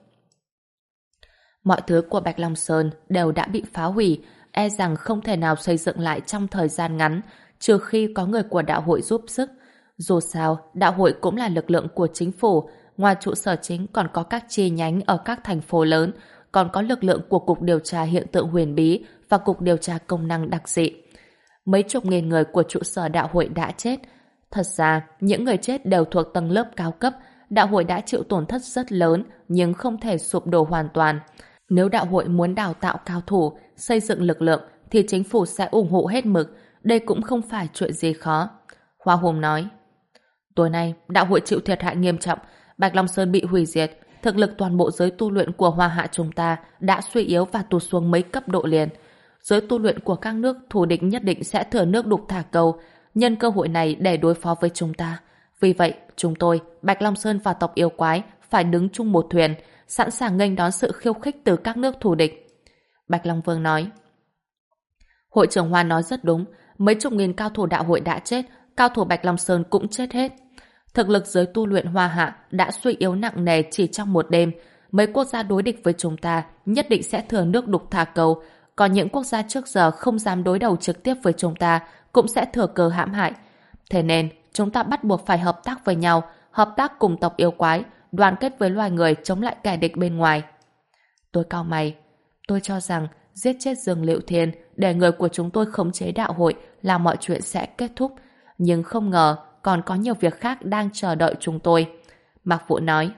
Mọi thứ của Bạch Long Sơn đều đã bị phá hủy, e rằng không thể nào xây dựng lại trong thời gian ngắn, trừ khi có người của đạo hội giúp sức. Dù sao, đạo hội cũng là lực lượng của chính phủ, ngoài trụ sở chính còn có các chi nhánh ở các thành phố lớn, còn có lực lượng của Cục Điều tra Hiện tượng Huyền Bí và Cục Điều tra Công năng Đặc dị. Mấy chục nghìn người của trụ sở đạo hội đã chết. Thật ra, những người chết đều thuộc tầng lớp cao cấp, đạo hội đã chịu tổn thất rất lớn, nhưng không thể sụp đổ hoàn toàn. Nếu đạo hội muốn đào tạo cao thủ, xây dựng lực lượng, thì chính phủ sẽ ủng hộ hết mực. Đây cũng không phải chuyện gì khó. Hoa Hùng nói: tối nay, đạo hội chịu thiệt hại nghiêm trọng, Bạch Long Sơn bị hủy diệt, thực lực toàn bộ giới tu luyện của Hoa Hạ chúng ta đã suy yếu và tụt xuống mấy cấp độ liền. Giới tu luyện của các nước thù địch nhất định sẽ thừa nước đục thả câu, nhân cơ hội này để đối phó với chúng ta. Vì vậy, chúng tôi, Bạch Long Sơn và tộc yêu quái phải đứng chung một thuyền, sẵn sàng nghênh đón sự khiêu khích từ các nước thù địch. Bạch Long Vương nói: hội trưởng Hoa nói rất đúng, mấy chục nghìn cao thủ đạo hội đã chết, cao thủ Bạch Long Sơn cũng chết hết. Thực lực giới tu luyện Hoa Hạ đã suy yếu nặng nề chỉ trong một đêm. Mấy quốc gia đối địch với chúng ta nhất định sẽ thừa nước đục thả câu, còn những quốc gia trước giờ không dám đối đầu trực tiếp với chúng ta cũng sẽ thừa cơ hãm hại. Thế nên, chúng ta bắt buộc phải hợp tác với nhau, hợp tác cùng tộc yêu quái, đoàn kết với loài người chống lại kẻ địch bên ngoài. Tôi cau mày. Tôi cho rằng giết chết Dương Liệu Thiên để người của chúng tôi khống chế đạo hội là mọi chuyện sẽ kết thúc. Nhưng không ngờ còn có nhiều việc khác đang chờ đợi chúng tôi. Mạc Vũ nói: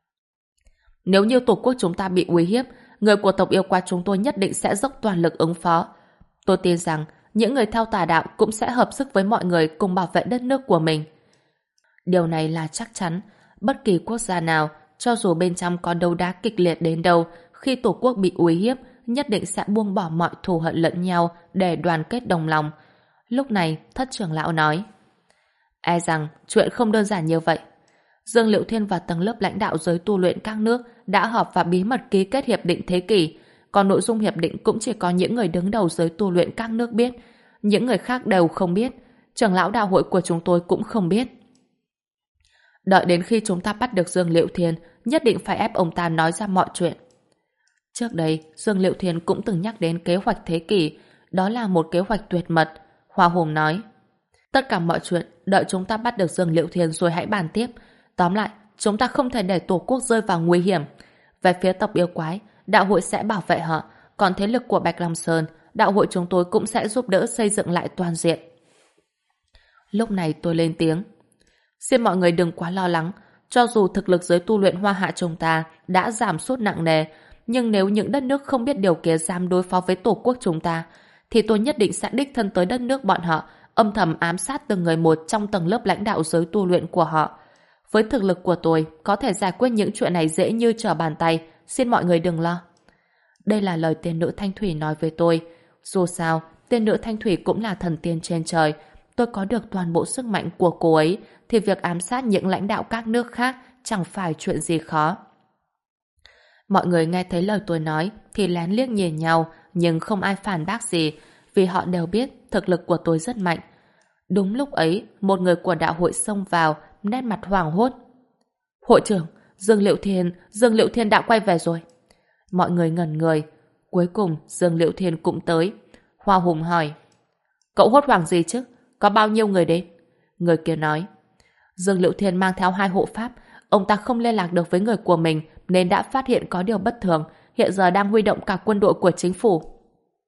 nếu như tổ quốc chúng ta bị uy hiếp, người của tộc yêu quái chúng tôi nhất định sẽ dốc toàn lực ứng phó. Tôi tin rằng những người theo tà đạo cũng sẽ hợp sức với mọi người cùng bảo vệ đất nước của mình. Điều này là chắc chắn. Bất kỳ quốc gia nào, cho dù bên trong có đấu đá kịch liệt đến đâu, khi tổ quốc bị uy hiếp, nhất định sẽ buông bỏ mọi thù hận lẫn nhau để đoàn kết đồng lòng. Lúc này, Thất trưởng lão nói: E rằng chuyện không đơn giản như vậy. Dương Liệu Thiên và tầng lớp lãnh đạo giới tu luyện các nước đã họp và bí mật ký kết hiệp định thế kỷ, còn nội dung hiệp định cũng chỉ có những người đứng đầu giới tu luyện các nước biết, những người khác đều không biết, trưởng lão đạo hội của chúng tôi cũng không biết. Đợi đến khi chúng ta bắt được Dương Liệu Thiên, nhất định phải ép ông ta nói ra mọi chuyện. Trước đây, Dương Liệu Thiên cũng từng nhắc đến kế hoạch thế kỷ, đó là một kế hoạch tuyệt mật. Hoa Hùng nói: Tất cả mọi chuyện, đợi chúng ta bắt được Dương Liệu Thiên rồi hãy bàn tiếp. Tóm lại, chúng ta không thể để tổ quốc rơi vào nguy hiểm. Về phía tộc yêu quái, đạo hội sẽ bảo vệ họ, còn thế lực của Bạch Long Sơn, đạo hội chúng tôi cũng sẽ giúp đỡ xây dựng lại toàn diện. Lúc này tôi lên tiếng: Xin mọi người đừng quá lo lắng, cho dù thực lực giới tu luyện Hoa Hạ chúng ta đã giảm sút nặng nề, nhưng nếu những đất nước không biết điều kia dám đối phó với tổ quốc chúng ta, thì tôi nhất định sẽ đích thân tới đất nước bọn họ, âm thầm ám sát từng người một trong tầng lớp lãnh đạo giới tu luyện của họ. Với thực lực của tôi, có thể giải quyết những chuyện này dễ như trở bàn tay, xin mọi người đừng lo. Đây là lời tiên nữ Thanh Thủy nói với tôi. Dù sao, tiên nữ Thanh Thủy cũng là thần tiên trên trời. Tôi có được toàn bộ sức mạnh của cô ấy, thì việc ám sát những lãnh đạo các nước khác chẳng phải chuyện gì khó. Mọi người nghe thấy lời tôi nói thì lén liếc nhìn nhau, nhưng không ai phản bác gì, vì họ đều biết thực lực của tôi rất mạnh. Đúng lúc ấy, một người của đạo hội xông vào, nét mặt hoảng hốt. Hội trưởng, Dương Liệu Thiên đã quay về rồi. Mọi người ngẩn người. Cuối cùng, Dương Liệu Thiên cũng tới. Hoa Hùng hỏi: Cậu hốt hoảng gì chứ? Có bao nhiêu người đến? Người kia nói: Dương Liệu Thiên mang theo 2 hộ pháp. Ông ta không liên lạc được với người của mình nên đã phát hiện có điều bất thường. Hiện giờ đang huy động cả quân đội của chính phủ.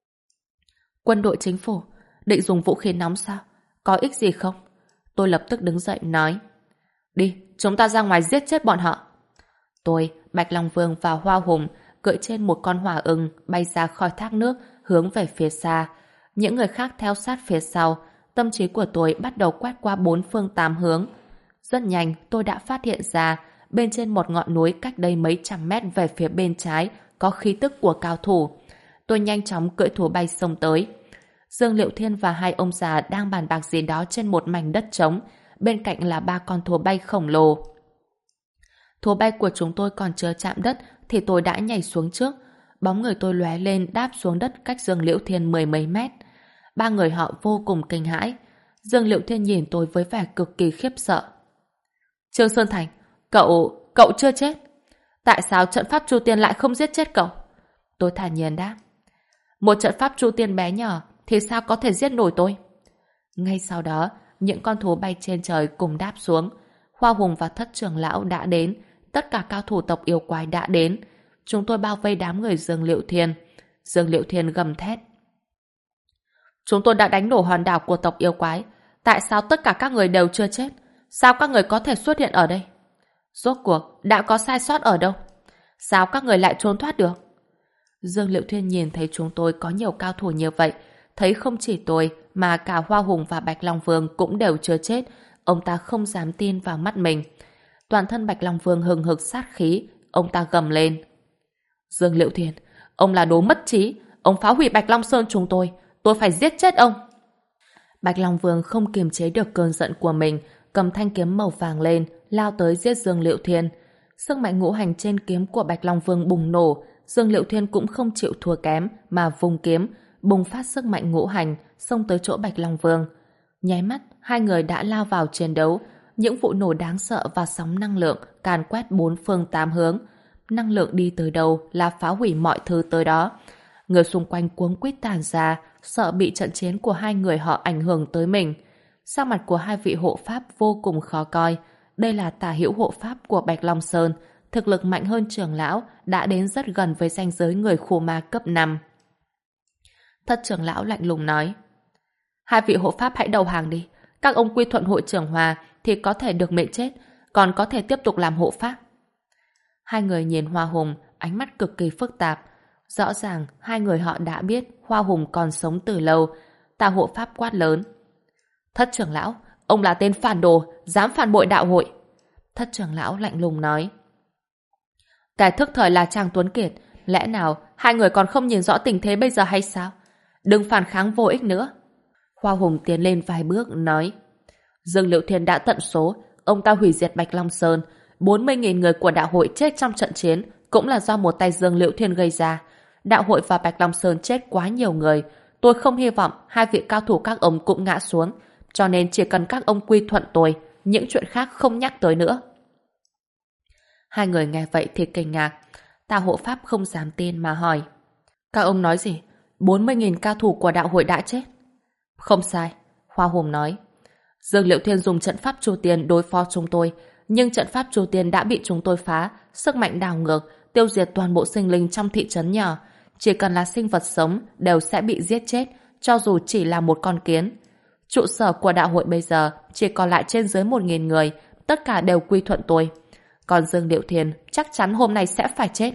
Quân đội chính phủ? Định dùng vũ khí nóng sao? Có ích gì không? Tôi lập tức đứng dậy nói: Đi, chúng ta ra ngoài giết chết bọn họ. Tôi, Bạch Long Vương và Hoa Hùng cưỡi trên một con hỏa ưng bay ra khỏi thác nước hướng về phía xa. Những người khác theo sát phía sau. Tâm trí của tôi bắt đầu quét qua 4 phương 8 hướng. Rất nhanh tôi đã phát hiện ra bên trên một ngọn núi cách đây mấy trăm mét về phía bên trái có khí tức của cao thủ. Tôi nhanh chóng cưỡi thú bay xông tới. Dương Liệu Thiên và 2 ông già đang bàn bạc gì đó trên một mảnh đất trống. Bên cạnh là 3 con thú bay khổng lồ. Thú bay của chúng tôi còn chưa chạm đất thì tôi đã nhảy xuống trước. Bóng người tôi lóe lên đáp xuống đất cách Dương Liễu Thiên 10 mấy mét. 3 người họ vô cùng kinh hãi. Dương Liễu Thiên nhìn tôi với vẻ cực kỳ khiếp sợ. Trương Sơn Thành, cậu chưa chết. Tại sao trận pháp Chu Tiên lại không giết chết cậu? Tôi thản nhiên đáp. Một trận pháp Chu Tiên bé nhỏ thì sao có thể giết nổi tôi? Ngay sau đó, những con thú bay trên trời cùng đáp xuống. Hoa Hùng và Thất trưởng lão đã đến. Tất cả cao thủ tộc yêu quái đã đến. Chúng tôi bao vây đám người Dương Liễu Thiên. Dương Liễu Thiên gầm thét: Chúng tôi đã đánh đổ hòn đảo của tộc yêu quái. Tại sao tất cả các người đều chưa chết? Sao các người có thể xuất hiện ở đây? Rốt cuộc đã có sai sót ở đâu? Sao các người lại trốn thoát được? Dương Liễu Thiên nhìn thấy chúng tôi có nhiều cao thủ như vậy, thấy không chỉ tôi mà cả Hoa Hùng và Bạch Long Vương cũng đều chưa chết, ông ta không dám tin vào mắt mình. Toàn thân Bạch Long Vương hừng hực sát khí, ông ta gầm lên: Dương Liễu Thiên, ông là đồ mất trí, ông phá hủy Bạch Long Sơn chúng tôi phải giết chết ông. Bạch Long Vương không kiềm chế được cơn giận của mình, cầm thanh kiếm màu vàng lên, lao tới giết Dương Liễu Thiên. Sức mạnh ngũ hành trên kiếm của Bạch Long Vương bùng nổ, Dương Liễu Thiên cũng không chịu thua kém mà vung kiếm, bùng phát sức mạnh ngũ hành, xông tới chỗ Bạch Long Vương. Nháy mắt, 2 người đã lao vào chiến đấu, những vụ nổ đáng sợ và sóng năng lượng càn quét 4 phương 8 hướng. Năng lượng đi tới đâu là phá hủy mọi thứ tới đó. Người xung quanh cuống quýt tản ra, sợ bị trận chiến của 2 người họ ảnh hưởng tới mình. Sắc mặt của 2 vị hộ pháp vô cùng khó coi. Đây là tả hữu hộ pháp của Bạch Long Sơn, thực lực mạnh hơn trưởng lão, đã đến rất gần với ranh giới người khô ma cấp 5. Thất trưởng lão lạnh lùng nói: 2 vị hộ pháp hãy đầu hàng đi. Các ông quy thuận hội trưởng Hòa thì có thể được mệnh chết, còn có thể tiếp tục làm hộ pháp. 2 người nhìn Hoa Hùng, ánh mắt cực kỳ phức tạp. Rõ ràng 2 người họ đã biết Hoa Hùng còn sống từ lâu. Tà hộ pháp quát lớn: Thất trưởng lão, ông là tên phản đồ, dám phản bội đạo hội. Thất trưởng lão lạnh lùng nói: Cái thức thời là Trang Tuấn Kiệt, Lẽ nào hai người còn không nhìn rõ tình thế bây giờ hay sao? Đừng phản kháng vô ích nữa. Hoa Hùng tiến lên vài bước nói: Dương Liệu Thiên đã tận số, ông ta hủy diệt Bạch Long Sơn, 40.000 người của đạo hội chết trong trận chiến cũng là do một tay Dương Liệu Thiên gây ra. Đạo hội và Bạch Long Sơn chết quá nhiều người, tôi không hy vọng hai vị cao thủ các ông cũng ngã xuống, cho nên chỉ cần các ông quy thuận tôi, những chuyện khác không nhắc tới nữa. Hai người nghe vậy thì kinh ngạc. Tào Hộ Pháp không dám tin mà hỏi: Các ông nói gì? 40.000 cao thủ của đạo hội đã chết? Không sai, Hoa Hùng nói. Dương Liệu Thiên dùng trận pháp Chu Tiên đối phó chúng tôi, nhưng trận pháp Chu Tiên đã bị chúng tôi phá, sức mạnh đảo ngược, tiêu diệt toàn bộ sinh linh trong thị trấn nhỏ. Chỉ cần là sinh vật sống đều sẽ bị giết chết, cho dù chỉ là một con kiến. Trụ sở của đạo hội bây giờ chỉ còn lại trên dưới 1.000 người, tất cả đều quy thuận tôi. Còn Dương Liệu Thiên chắc chắn hôm nay sẽ phải chết.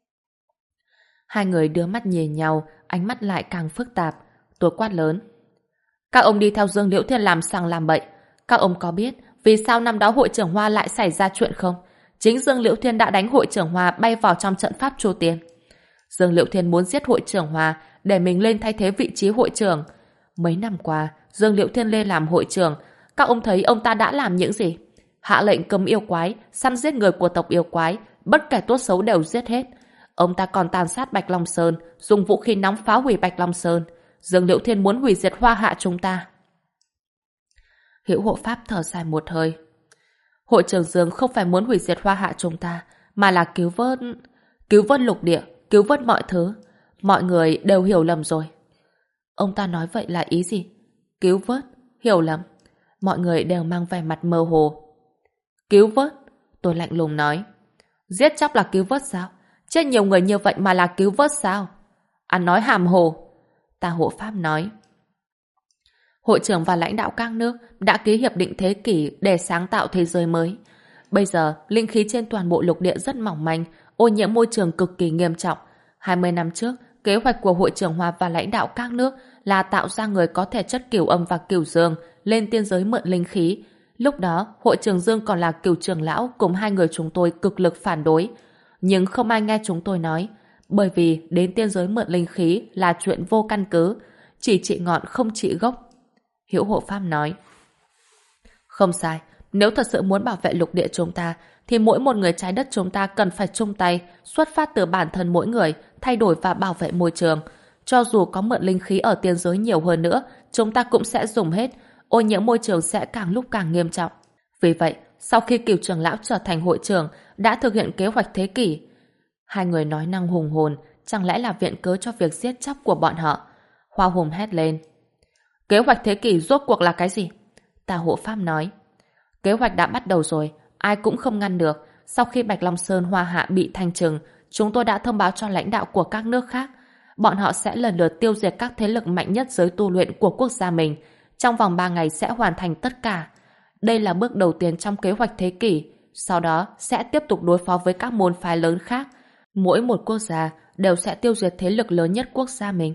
Hai người đưa mắt nhìn nhau, ánh mắt lại càng phức tạp. Tôi quát lớn: Các ông đi theo Dương Liễu Thiên làm sằng làm bậy. Các ông có biết vì sao năm đó hội trưởng Hoa lại xảy ra chuyện không? Chính Dương Liễu Thiên đã đánh hội trưởng Hoa bay vào trong trận pháp Chu Tiên. Dương Liễu Thiên muốn giết hội trưởng Hoa để mình lên thay thế vị trí hội trưởng. Mấy năm qua, Dương Liễu Thiên lên làm hội trưởng, các ông thấy ông ta đã làm những gì? Hạ lệnh cấm yêu quái, săn giết người của tộc yêu quái, bất kể tốt xấu đều giết hết. Ông ta còn tàn sát Bạch Long Sơn, dùng vũ khí nóng phá hủy Bạch Long Sơn. Dương Liễu Thiên muốn hủy diệt Hoa Hạ chúng ta. Hữu Hộ Pháp thở dài một hơi. Hội trưởng Dương không phải muốn hủy diệt Hoa Hạ chúng ta, mà là cứu vớt lục địa, cứu vớt mọi thứ. Mọi người đều hiểu lầm rồi. Ông ta nói vậy là ý gì? Cứu vớt, hiểu lầm. Mọi người đều mang vẻ mặt mơ hồ. Cứu vớt? Tôi lạnh lùng nói. Giết chóc là cứu vớt sao? Chết nhiều người như vậy mà là cứu vớt sao? Ăn nói hàm hồ. Tà Hộ Pháp nói. Hội trưởng và lãnh đạo các nước đã ký hiệp định thế kỷ để sáng tạo thế giới mới. Bây giờ, linh khí trên toàn bộ lục địa rất mỏng manh, ô nhiễm môi trường cực kỳ nghiêm trọng. 20 năm trước, kế hoạch của hội trưởng Hoa và lãnh đạo các nước là tạo ra người có thể chất cửu âm và cửu dương lên tiên giới mượn linh khí. Lúc đó, hội trưởng Dương còn là cửu trưởng lão cùng hai người chúng tôi cực lực phản đối. Nhưng không ai nghe chúng tôi nói, bởi vì đến tiên giới mượn linh khí là chuyện vô căn cứ, chỉ trị ngọn không trị gốc. Hữu Hộ Pháp nói. Không sai, nếu thật sự muốn bảo vệ lục địa chúng ta, thì mỗi một người trái đất chúng ta cần phải chung tay, xuất phát từ bản thân mỗi người, thay đổi và bảo vệ môi trường. Cho dù có mượn linh khí ở tiên giới nhiều hơn nữa, chúng ta cũng sẽ dùng hết, ô nhiễm môi trường sẽ càng lúc càng nghiêm trọng. Vì vậy, sau khi cửu trưởng lão trở thành hội trưởng, đã thực hiện kế hoạch thế kỷ. Hai người nói năng hùng hồn, chẳng lẽ là viện cớ cho việc giết chóc của bọn họ? Hoa Hùng hét lên. Kế hoạch thế kỷ rốt cuộc là cái gì? Tà Hộ Pháp nói. Kế hoạch đã bắt đầu rồi, ai cũng không ngăn được. Sau khi Bạch Long Sơn Hoa Hạ bị thanh trừng, chúng tôi đã thông báo cho lãnh đạo của các nước khác. Bọn họ sẽ lần lượt tiêu diệt các thế lực mạnh nhất giới tu luyện của quốc gia mình. Trong vòng 3 ngày sẽ hoàn thành tất cả. Đây là bước đầu tiên trong kế hoạch thế kỷ. Sau đó sẽ tiếp tục đối phó với các môn phái lớn khác. Mỗi một quốc gia đều sẽ tiêu diệt thế lực lớn nhất quốc gia mình.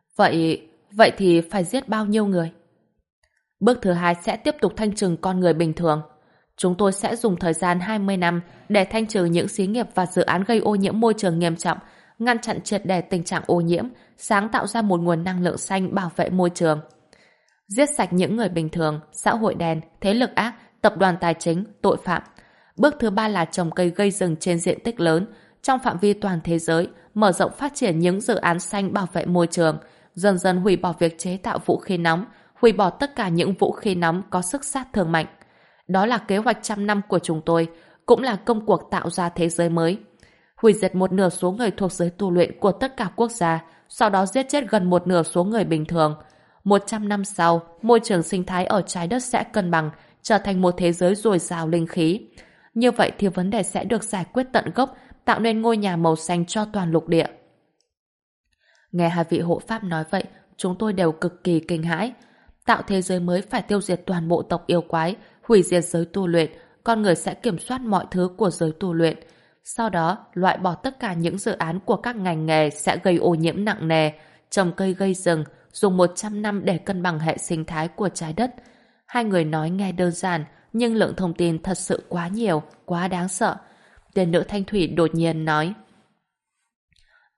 Vậy thì phải giết bao nhiêu người? Bước thứ 2 sẽ tiếp tục thanh trừng con người bình thường. Chúng tôi sẽ dùng thời gian 20 năm để thanh trừ những xí nghiệp và dự án gây ô nhiễm môi trường nghiêm trọng, ngăn chặn triệt để tình trạng ô nhiễm, sáng tạo ra một nguồn năng lượng xanh bảo vệ môi trường. Giết sạch những người bình thường, xã hội đen, thế lực ác, tập đoàn tài chính, tội phạm. Bước thứ 3 là trồng cây gây rừng trên diện tích lớn, trong phạm vi toàn thế giới, mở rộng phát triển những dự án xanh bảo vệ môi trường, dần dần hủy bỏ việc chế tạo vũ khí nóng, hủy bỏ tất cả những vũ khí nóng có sức sát thương mạnh. Đó là kế hoạch trăm năm của chúng tôi, cũng là công cuộc tạo ra thế giới mới. Hủy diệt một nửa số người thuộc giới tu luyện của tất cả quốc gia, sau đó giết chết gần một nửa số người bình thường. 100 năm sau, môi trường sinh thái ở trái đất sẽ cân bằng, trở thành một thế giới dồi dào linh khí. Như vậy thì vấn đề sẽ được giải quyết tận gốc, tạo nên ngôi nhà màu xanh cho toàn lục địa. Nghe hai vị hộ pháp nói vậy, chúng tôi đều cực kỳ kinh hãi. Tạo thế giới mới phải tiêu diệt toàn bộ tộc yêu quái, hủy diệt giới tu luyện, con người sẽ kiểm soát mọi thứ của giới tu luyện. Sau đó, loại bỏ tất cả những dự án của các ngành nghề sẽ gây ô nhiễm nặng nề, trồng cây gây rừng, dùng 100 năm để cân bằng hệ sinh thái của trái đất. Hai người nói nghe đơn giản, nhưng lượng thông tin thật sự quá nhiều, quá đáng sợ. Tiền nữ Thanh Thủy đột nhiên nói.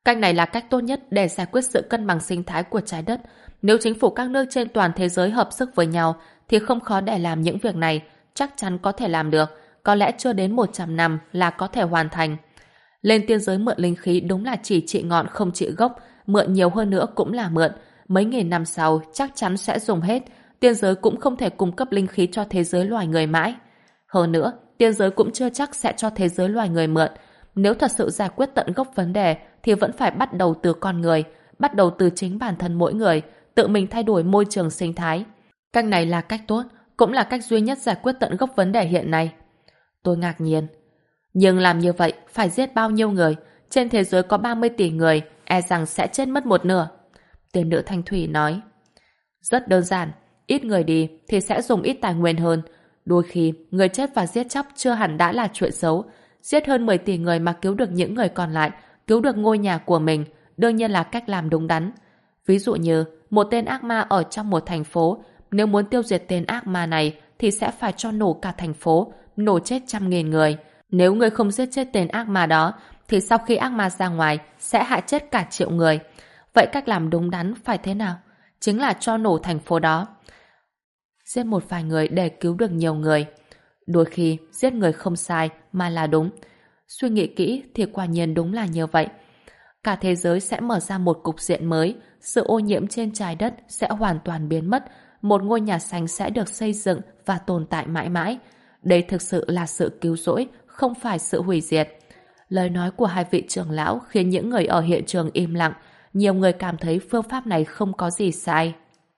Cách này là cách tốt nhất để giải quyết sự cân bằng sinh thái của trái đất. Nếu chính phủ các nước trên toàn thế giới hợp sức với nhau thì không khó để làm những việc này, chắc chắn có thể làm được, có lẽ chưa đến 100 năm là có thể hoàn thành. Lên tiên giới mượn linh khí đúng là chỉ trị ngọn không trị gốc, mượn nhiều hơn nữa cũng là mượn. Mấy nghìn năm sau chắc chắn sẽ dùng hết, tiên giới cũng không thể cung cấp linh khí cho thế giới loài người mãi. Hơn nữa, tiên giới cũng chưa chắc sẽ cho thế giới loài người mượn. Nếu thật sự giải quyết tận gốc vấn đề thì vẫn phải bắt đầu từ con người, bắt đầu từ chính bản thân mỗi người, tự mình thay đổi môi trường sinh thái. Cách này là cách tốt, cũng là cách duy nhất giải quyết tận gốc vấn đề hiện nay. Tôi ngạc nhiên. Nhưng làm như vậy phải giết bao nhiêu người? Trên thế giới có 30 tỷ người, e rằng sẽ chết mất một nửa. Tiên nữ Thanh Thủy nói. Rất đơn giản, ít người đi thì sẽ dùng ít tài nguyên hơn. Đôi khi, người chết và giết chóc chưa hẳn đã là chuyện xấu. Giết hơn 10 tỷ người mà cứu được những người còn lại, cứu được ngôi nhà của mình, đương nhiên là cách làm đúng đắn. Ví dụ như, một tên ác ma ở trong một thành phố, nếu muốn tiêu diệt tên ác ma này thì sẽ phải cho nổ cả thành phố, nổ chết trăm nghìn người. Nếu người không giết chết tên ác ma đó, thì sau khi ác ma ra ngoài, sẽ hại chết cả triệu người. Vậy cách làm đúng đắn phải thế nào? Chính là cho nổ thành phố đó. Giết một vài người để cứu được nhiều người. Đôi khi, giết người không sai mà là đúng. Suy nghĩ kỹ thì quả nhiên đúng là như vậy. Cả thế giới sẽ mở ra một cục diện mới, sự ô nhiễm trên trái đất sẽ hoàn toàn biến mất, một ngôi nhà xanh sẽ được xây dựng và tồn tại mãi mãi. Đây thực sự là sự cứu rỗi, không phải sự hủy diệt. Lời nói của hai vị trưởng lão khiến những người ở hiện trường im lặng, nhiều người cảm thấy phương pháp này không có gì sai.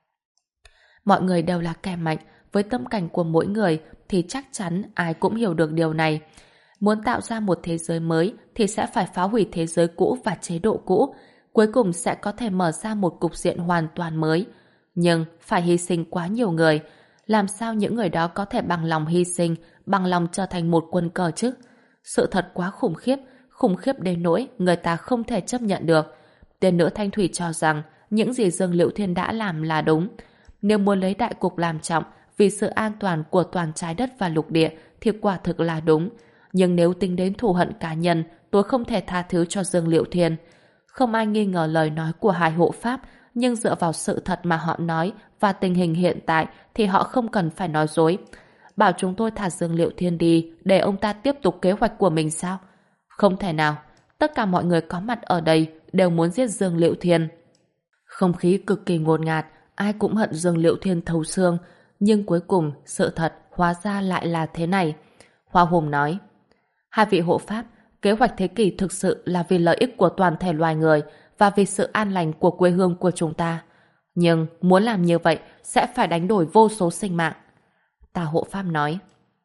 Mọi người đều là kẻ mạnh, với tâm cảnh của mỗi người thì chắc chắn ai cũng hiểu được điều này. Muốn tạo ra một thế giới mới thì sẽ phải phá hủy thế giới cũ và chế độ cũ, cuối cùng sẽ có thể mở ra một cục diện hoàn toàn mới. Nhưng phải hy sinh quá nhiều người, làm sao những người đó có thể bằng lòng hy sinh, bằng lòng trở thành một quân cờ chứ? Sự thật quá khủng khiếp đến nỗi người ta không thể chấp nhận được. Tiên nữ Thanh Thủy cho rằng những gì Dương Liễu Thiên đã làm là đúng. Nếu muốn lấy đại cục làm trọng vì sự an toàn của toàn trái đất và lục địa thì quả thực là đúng. Nhưng nếu tính đến thù hận cá nhân, tôi không thể tha thứ cho Dương Liễu Thiên. Không ai nghi ngờ lời nói của hai hộ pháp, nhưng dựa vào sự thật mà họ nói và tình hình hiện tại thì họ không cần phải nói dối. Bảo chúng tôi thả Dương Liễu Thiên đi để ông ta tiếp tục kế hoạch của mình sao? Không thể nào. Tất cả mọi người có mặt ở đây đều muốn giết Dương Liễu Thiên. Không khí cực kỳ ngột ngạt, ai cũng hận Dương Liễu Thiên thấu xương, nhưng cuối cùng sự thật hóa ra lại là thế này. Hoa Hùng nói, hai vị hộ pháp, kế hoạch thế kỷ thực sự là vì lợi ích của toàn thể loài người và vì sự an lành của quê hương của chúng ta. Nhưng muốn làm như vậy sẽ phải đánh đổi vô số sinh mạng. Tà hộ pháp nói,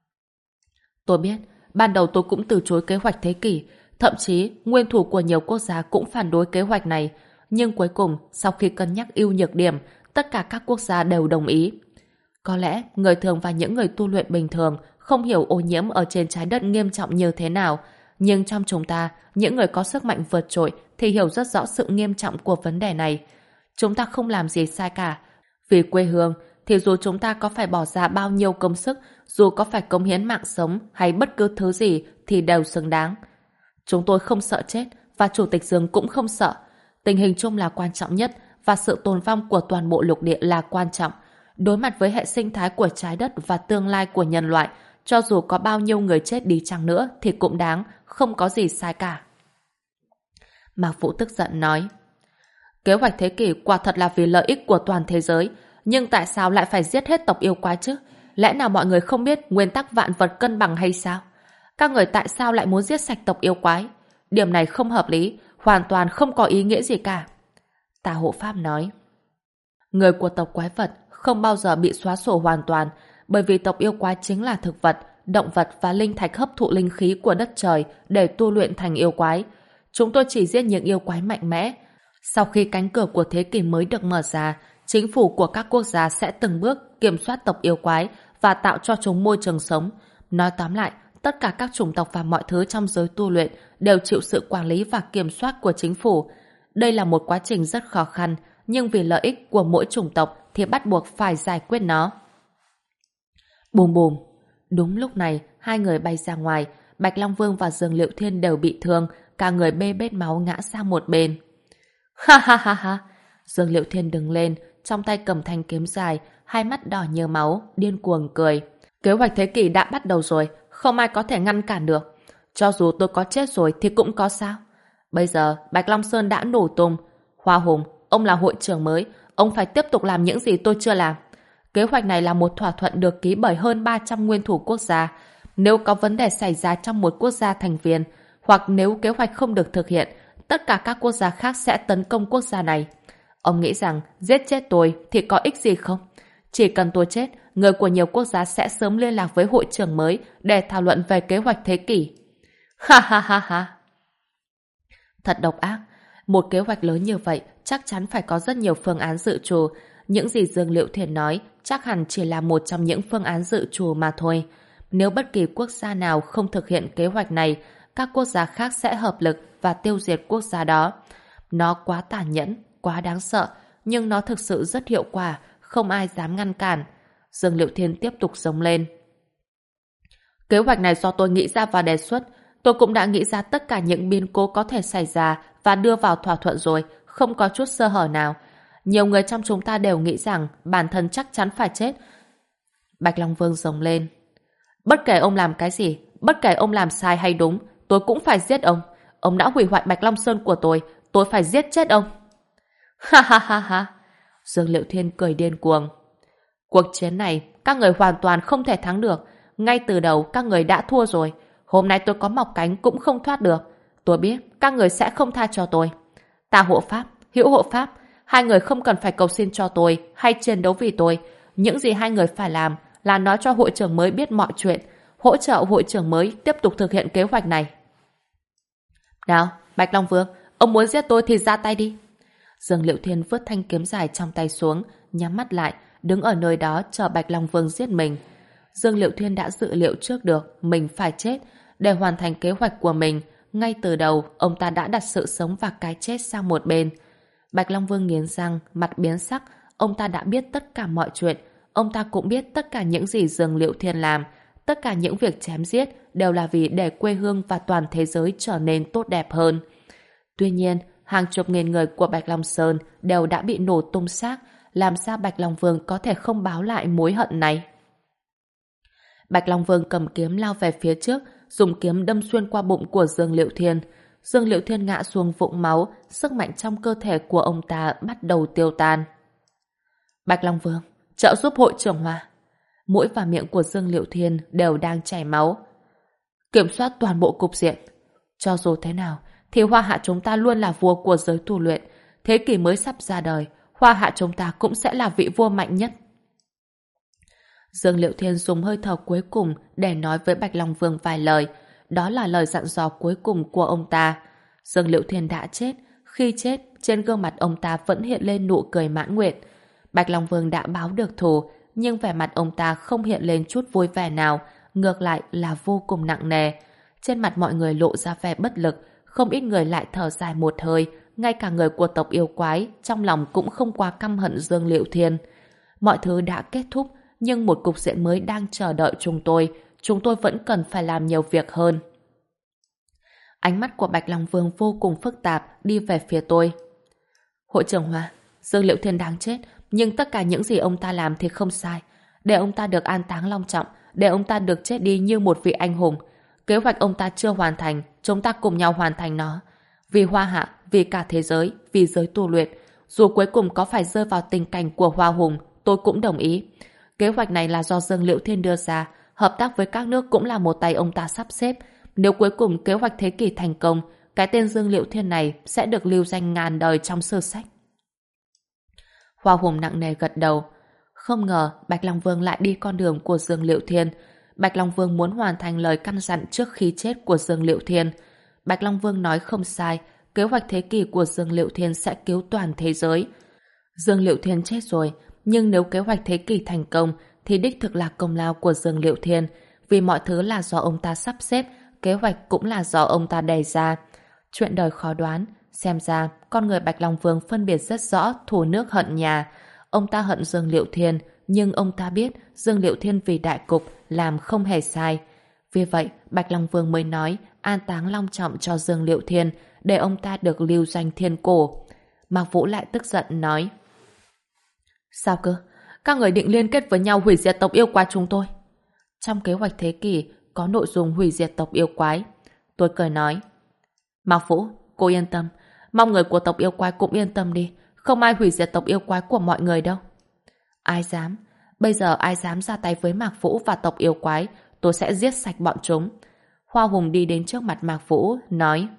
tôi biết, ban đầu tôi cũng từ chối kế hoạch thế kỷ, thậm chí nguyên thủ của nhiều quốc gia cũng phản đối kế hoạch này, nhưng cuối cùng sau khi cân nhắc ưu nhược điểm, tất cả các quốc gia đều đồng ý. Có lẽ người thường và những người tu luyện bình thường không hiểu ô nhiễm ở trên trái đất nghiêm trọng như thế nào, nhưng trong chúng ta, những người có sức mạnh vượt trội thì hiểu rất rõ sự nghiêm trọng của vấn đề này. Chúng ta không làm gì sai cả. Vì quê hương, thì dù chúng ta có phải bỏ ra bao nhiêu công sức, dù có phải cống hiến mạng sống hay bất cứ thứ gì thì đều xứng đáng. Chúng tôi không sợ chết và Chủ tịch Dương cũng không sợ. Tình hình chung là quan trọng nhất và sự tồn vong của toàn bộ lục địa là quan trọng. Đối mặt với hệ sinh thái của trái đất và tương lai của nhân loại, cho dù có bao nhiêu người chết đi chăng nữa thì cũng đáng, không có gì sai cả. Mạc Vũ tức giận nói, kế hoạch thế kỷ quả thật là vì lợi ích của toàn thế giới, nhưng tại sao lại phải giết hết tộc yêu quái chứ? Lẽ nào mọi người không biết nguyên tắc vạn vật cân bằng hay sao? Các người tại sao lại muốn giết sạch tộc yêu quái? Điểm này không hợp lý, hoàn toàn không có ý nghĩa gì cả. Tà hộ pháp nói, người của tộc quái vật không bao giờ bị xóa sổ hoàn toàn, bởi vì tộc yêu quái chính là thực vật, động vật và linh thạch hấp thụ linh khí của đất trời để tu luyện thành yêu quái. Chúng tôi chỉ giết những yêu quái mạnh mẽ. Sau khi cánh cửa của thế kỷ mới được mở ra, chính phủ của các quốc gia sẽ từng bước kiểm soát tộc yêu quái và tạo cho chúng môi trường sống. Nói tóm lại, tất cả các chủng tộc và mọi thứ trong giới tu luyện đều chịu sự quản lý và kiểm soát của chính phủ. Đây là một quá trình rất khó khăn, nhưng vì lợi ích của mỗi chủng tộc thì bắt buộc phải giải quyết nó. Bùm bùm. Đúng lúc này, hai người bay ra ngoài. Bạch Long Vương và Dương Liệu Thiên đều bị thương, cả người bê bết máu ngã sang một bên. Ha ha ha ha! Dương Liệu Thiên đứng lên, trong tay cầm thanh kiếm dài, hai mắt đỏ như máu, điên cuồng cười. Kế hoạch thế kỷ đã bắt đầu rồi, không ai có thể ngăn cản được. Cho dù tôi có chết rồi thì cũng có sao. Bây giờ Bạch Long Sơn đã nổ tung. Hoa Hùng, ông là hội trưởng mới, ông phải tiếp tục làm những gì tôi chưa làm. Kế hoạch này là một thỏa thuận được ký bởi hơn 300 nguyên thủ quốc gia. Nếu có vấn đề xảy ra trong một quốc gia thành viên, hoặc nếu kế hoạch không được thực hiện, tất cả các quốc gia khác sẽ tấn công quốc gia này. Ông nghĩ rằng giết chết tôi thì có ích gì không? Chỉ cần tôi chết, người của nhiều quốc gia sẽ sớm liên lạc với hội trưởng mới để thảo luận về kế hoạch thế kỷ. Ha ha ha ha! Thật độc ác. Một kế hoạch lớn như vậy chắc chắn phải có rất nhiều phương án dự trù. Những gì Dương Liệu Thiền nói chắc hẳn chỉ là một trong những phương án dự trù mà thôi. Nếu bất kỳ quốc gia nào không thực hiện kế hoạch này, các quốc gia khác sẽ hợp lực và tiêu diệt quốc gia đó. Nó quá tàn nhẫn, quá đáng sợ, nhưng nó thực sự rất hiệu quả, không ai dám ngăn cản. Dương Liệu Thiên tiếp tục giống lên. Kế hoạch này do tôi nghĩ ra và đề xuất. Tôi cũng đã nghĩ ra tất cả những biến cố có thể xảy ra và đưa vào thỏa thuận rồi, không có chút sơ hở nào. Nhiều người trong chúng ta đều nghĩ rằng bản thân chắc chắn phải chết. Bạch Long Vương giống lên. Bất kể ông làm cái gì, bất kể ông làm sai hay đúng, tôi cũng phải giết ông. Ông đã hủy hoại Bạch Long Sơn của tôi phải giết chết ông. Ha ha ha ha! Dương Liệu Thiên cười điên cuồng. Cuộc chiến này, các người hoàn toàn không thể thắng được. Ngay từ đầu, các người đã thua rồi. Hôm nay tôi có mọc cánh cũng không thoát được. Tôi biết các người sẽ không tha cho tôi. Ta hộ pháp, hữu hộ pháp. Hai người không cần phải cầu xin cho tôi hay chiến đấu vì tôi. Những gì hai người phải làm là nói cho hội trưởng mới biết mọi chuyện, hỗ trợ hội trưởng mới tiếp tục thực hiện kế hoạch này. Nào, Bạch Long Vương, ông muốn giết tôi thì ra tay đi. Dương Liệu Thiên vứt thanh kiếm dài trong tay xuống, nhắm mắt lại, đứng ở nơi đó chờ Bạch Long Vương giết mình. Dương Liệu Thiên đã dự liệu trước được mình phải chết. Để hoàn thành kế hoạch của mình, ngay từ đầu ông ta đã đặt sự sống và cái chết sang một bên. Bạch Long Vương nghiến răng, mặt biến sắc. Ông ta đã biết tất cả mọi chuyện. Ông ta cũng biết tất cả những gì Dương Liệu Thiên làm. Tất cả những việc chém giết đều là vì để quê hương và toàn thế giới trở nên tốt đẹp hơn. Tuy nhiên, hàng chục nghìn người của Bạch Long Sơn đều đã bị nổ tung xác. Làm sao Bạch Long Vương có thể không báo lại mối hận này? Bạch Long Vương cầm kiếm lao về phía trước, dùng kiếm đâm xuyên qua bụng của Dương Liệu Thiên. Dương Liệu Thiên ngã xuống vũng máu, sức mạnh trong cơ thể của ông ta bắt đầu tiêu tan. Bạch Long Vương, trợ giúp hội trưởng Hoa. Mũi và miệng của Dương Liệu Thiên đều đang chảy máu. Kiểm soát toàn bộ cục diện. Cho dù thế nào, thì Hoa Hạ chúng ta luôn là vua của giới tu luyện. Thế kỷ mới sắp ra đời, Hoa Hạ chúng ta cũng sẽ là vị vua mạnh nhất. Dương Liệu Thiên dùng hơi thở cuối cùng để nói với Bạch Long Vương vài lời. Đó là lời dặn dò cuối cùng của ông ta. Dương Liệu Thiên đã chết. Khi chết, trên gương mặt ông ta vẫn hiện lên nụ cười mãn nguyện. Bạch Long Vương đã báo được thù, nhưng vẻ mặt ông ta không hiện lên chút vui vẻ nào, ngược lại là vô cùng nặng nề. Trên mặt mọi người lộ ra vẻ bất lực, không ít người lại thở dài một hơi, ngay cả người của tộc yêu quái trong lòng cũng không quá căm hận Dương Liệu Thiên. Mọi thứ đã kết thúc, nhưng một cục diện mới đang chờ đợi chúng tôi vẫn cần phải làm nhiều việc hơn. Ánh mắt của Bạch Long Vương vô cùng phức tạp, đi về phía tôi. Hội trưởng Hoa, Dương Liệu Thiên đáng chết, nhưng tất cả những gì ông ta làm thì không sai. Để ông ta được an táng long trọng, để ông ta được chết đi như một vị anh hùng. Kế hoạch ông ta chưa hoàn thành, chúng ta cùng nhau hoàn thành nó. Vì Hoa Hạ, vì cả thế giới, vì giới tu luyện. Dù cuối cùng có phải rơi vào tình cảnh của Hoa Hùng, tôi cũng đồng ý. Kế hoạch này là do Dương Liệu Thiên đưa ra, hợp tác với các nước cũng là một tay ông ta sắp xếp. Nếu cuối cùng kế hoạch thế kỷ thành công, cái tên Dương Liệu Thiên này sẽ được lưu danh ngàn đời trong sử sách. Hoa Hùng nặng nề gật đầu. Không ngờ Bạch Long Vương lại đi con đường của Dương Liệu Thiên. Bạch Long Vương muốn hoàn thành lời căn dặn trước khi chết của Dương Liệu Thiên. Bạch Long Vương nói không sai, kế hoạch thế kỷ của Dương Liệu Thiên sẽ cứu toàn thế giới. Dương Liệu Thiên chết rồi, nhưng nếu kế hoạch thế kỷ thành công thì đích thực là công lao của Dương Liệu Thiên, vì mọi thứ là do ông ta sắp xếp, kế hoạch cũng là do ông ta đề ra. Chuyện đời khó đoán, xem ra con người Bạch Long Vương phân biệt rất rõ thù nước hận nhà. Ông ta hận Dương Liệu Thiên, nhưng ông ta biết Dương Liệu Thiên vì đại cục làm không hề sai. Vì vậy, Bạch Long Vương mới nói an táng long trọng cho Dương Liệu Thiên để ông ta được lưu danh thiên cổ. Mạc Vũ lại tức giận nói: Sao cơ? Các người định liên kết với nhau hủy diệt tộc yêu quái chúng tôi? Trong kế hoạch thế kỷ có nội dung hủy diệt tộc yêu quái. Tôi cười nói: Mạc Vũ, cô yên tâm. Mong người của tộc yêu quái cũng yên tâm đi. Không ai hủy diệt tộc yêu quái của mọi người đâu. Ai dám? Bây giờ ai dám ra tay với Mạc Vũ và tộc yêu quái, tôi sẽ giết sạch bọn chúng. Hoa Hùng đi đến trước mặt Mạc Vũ, nói: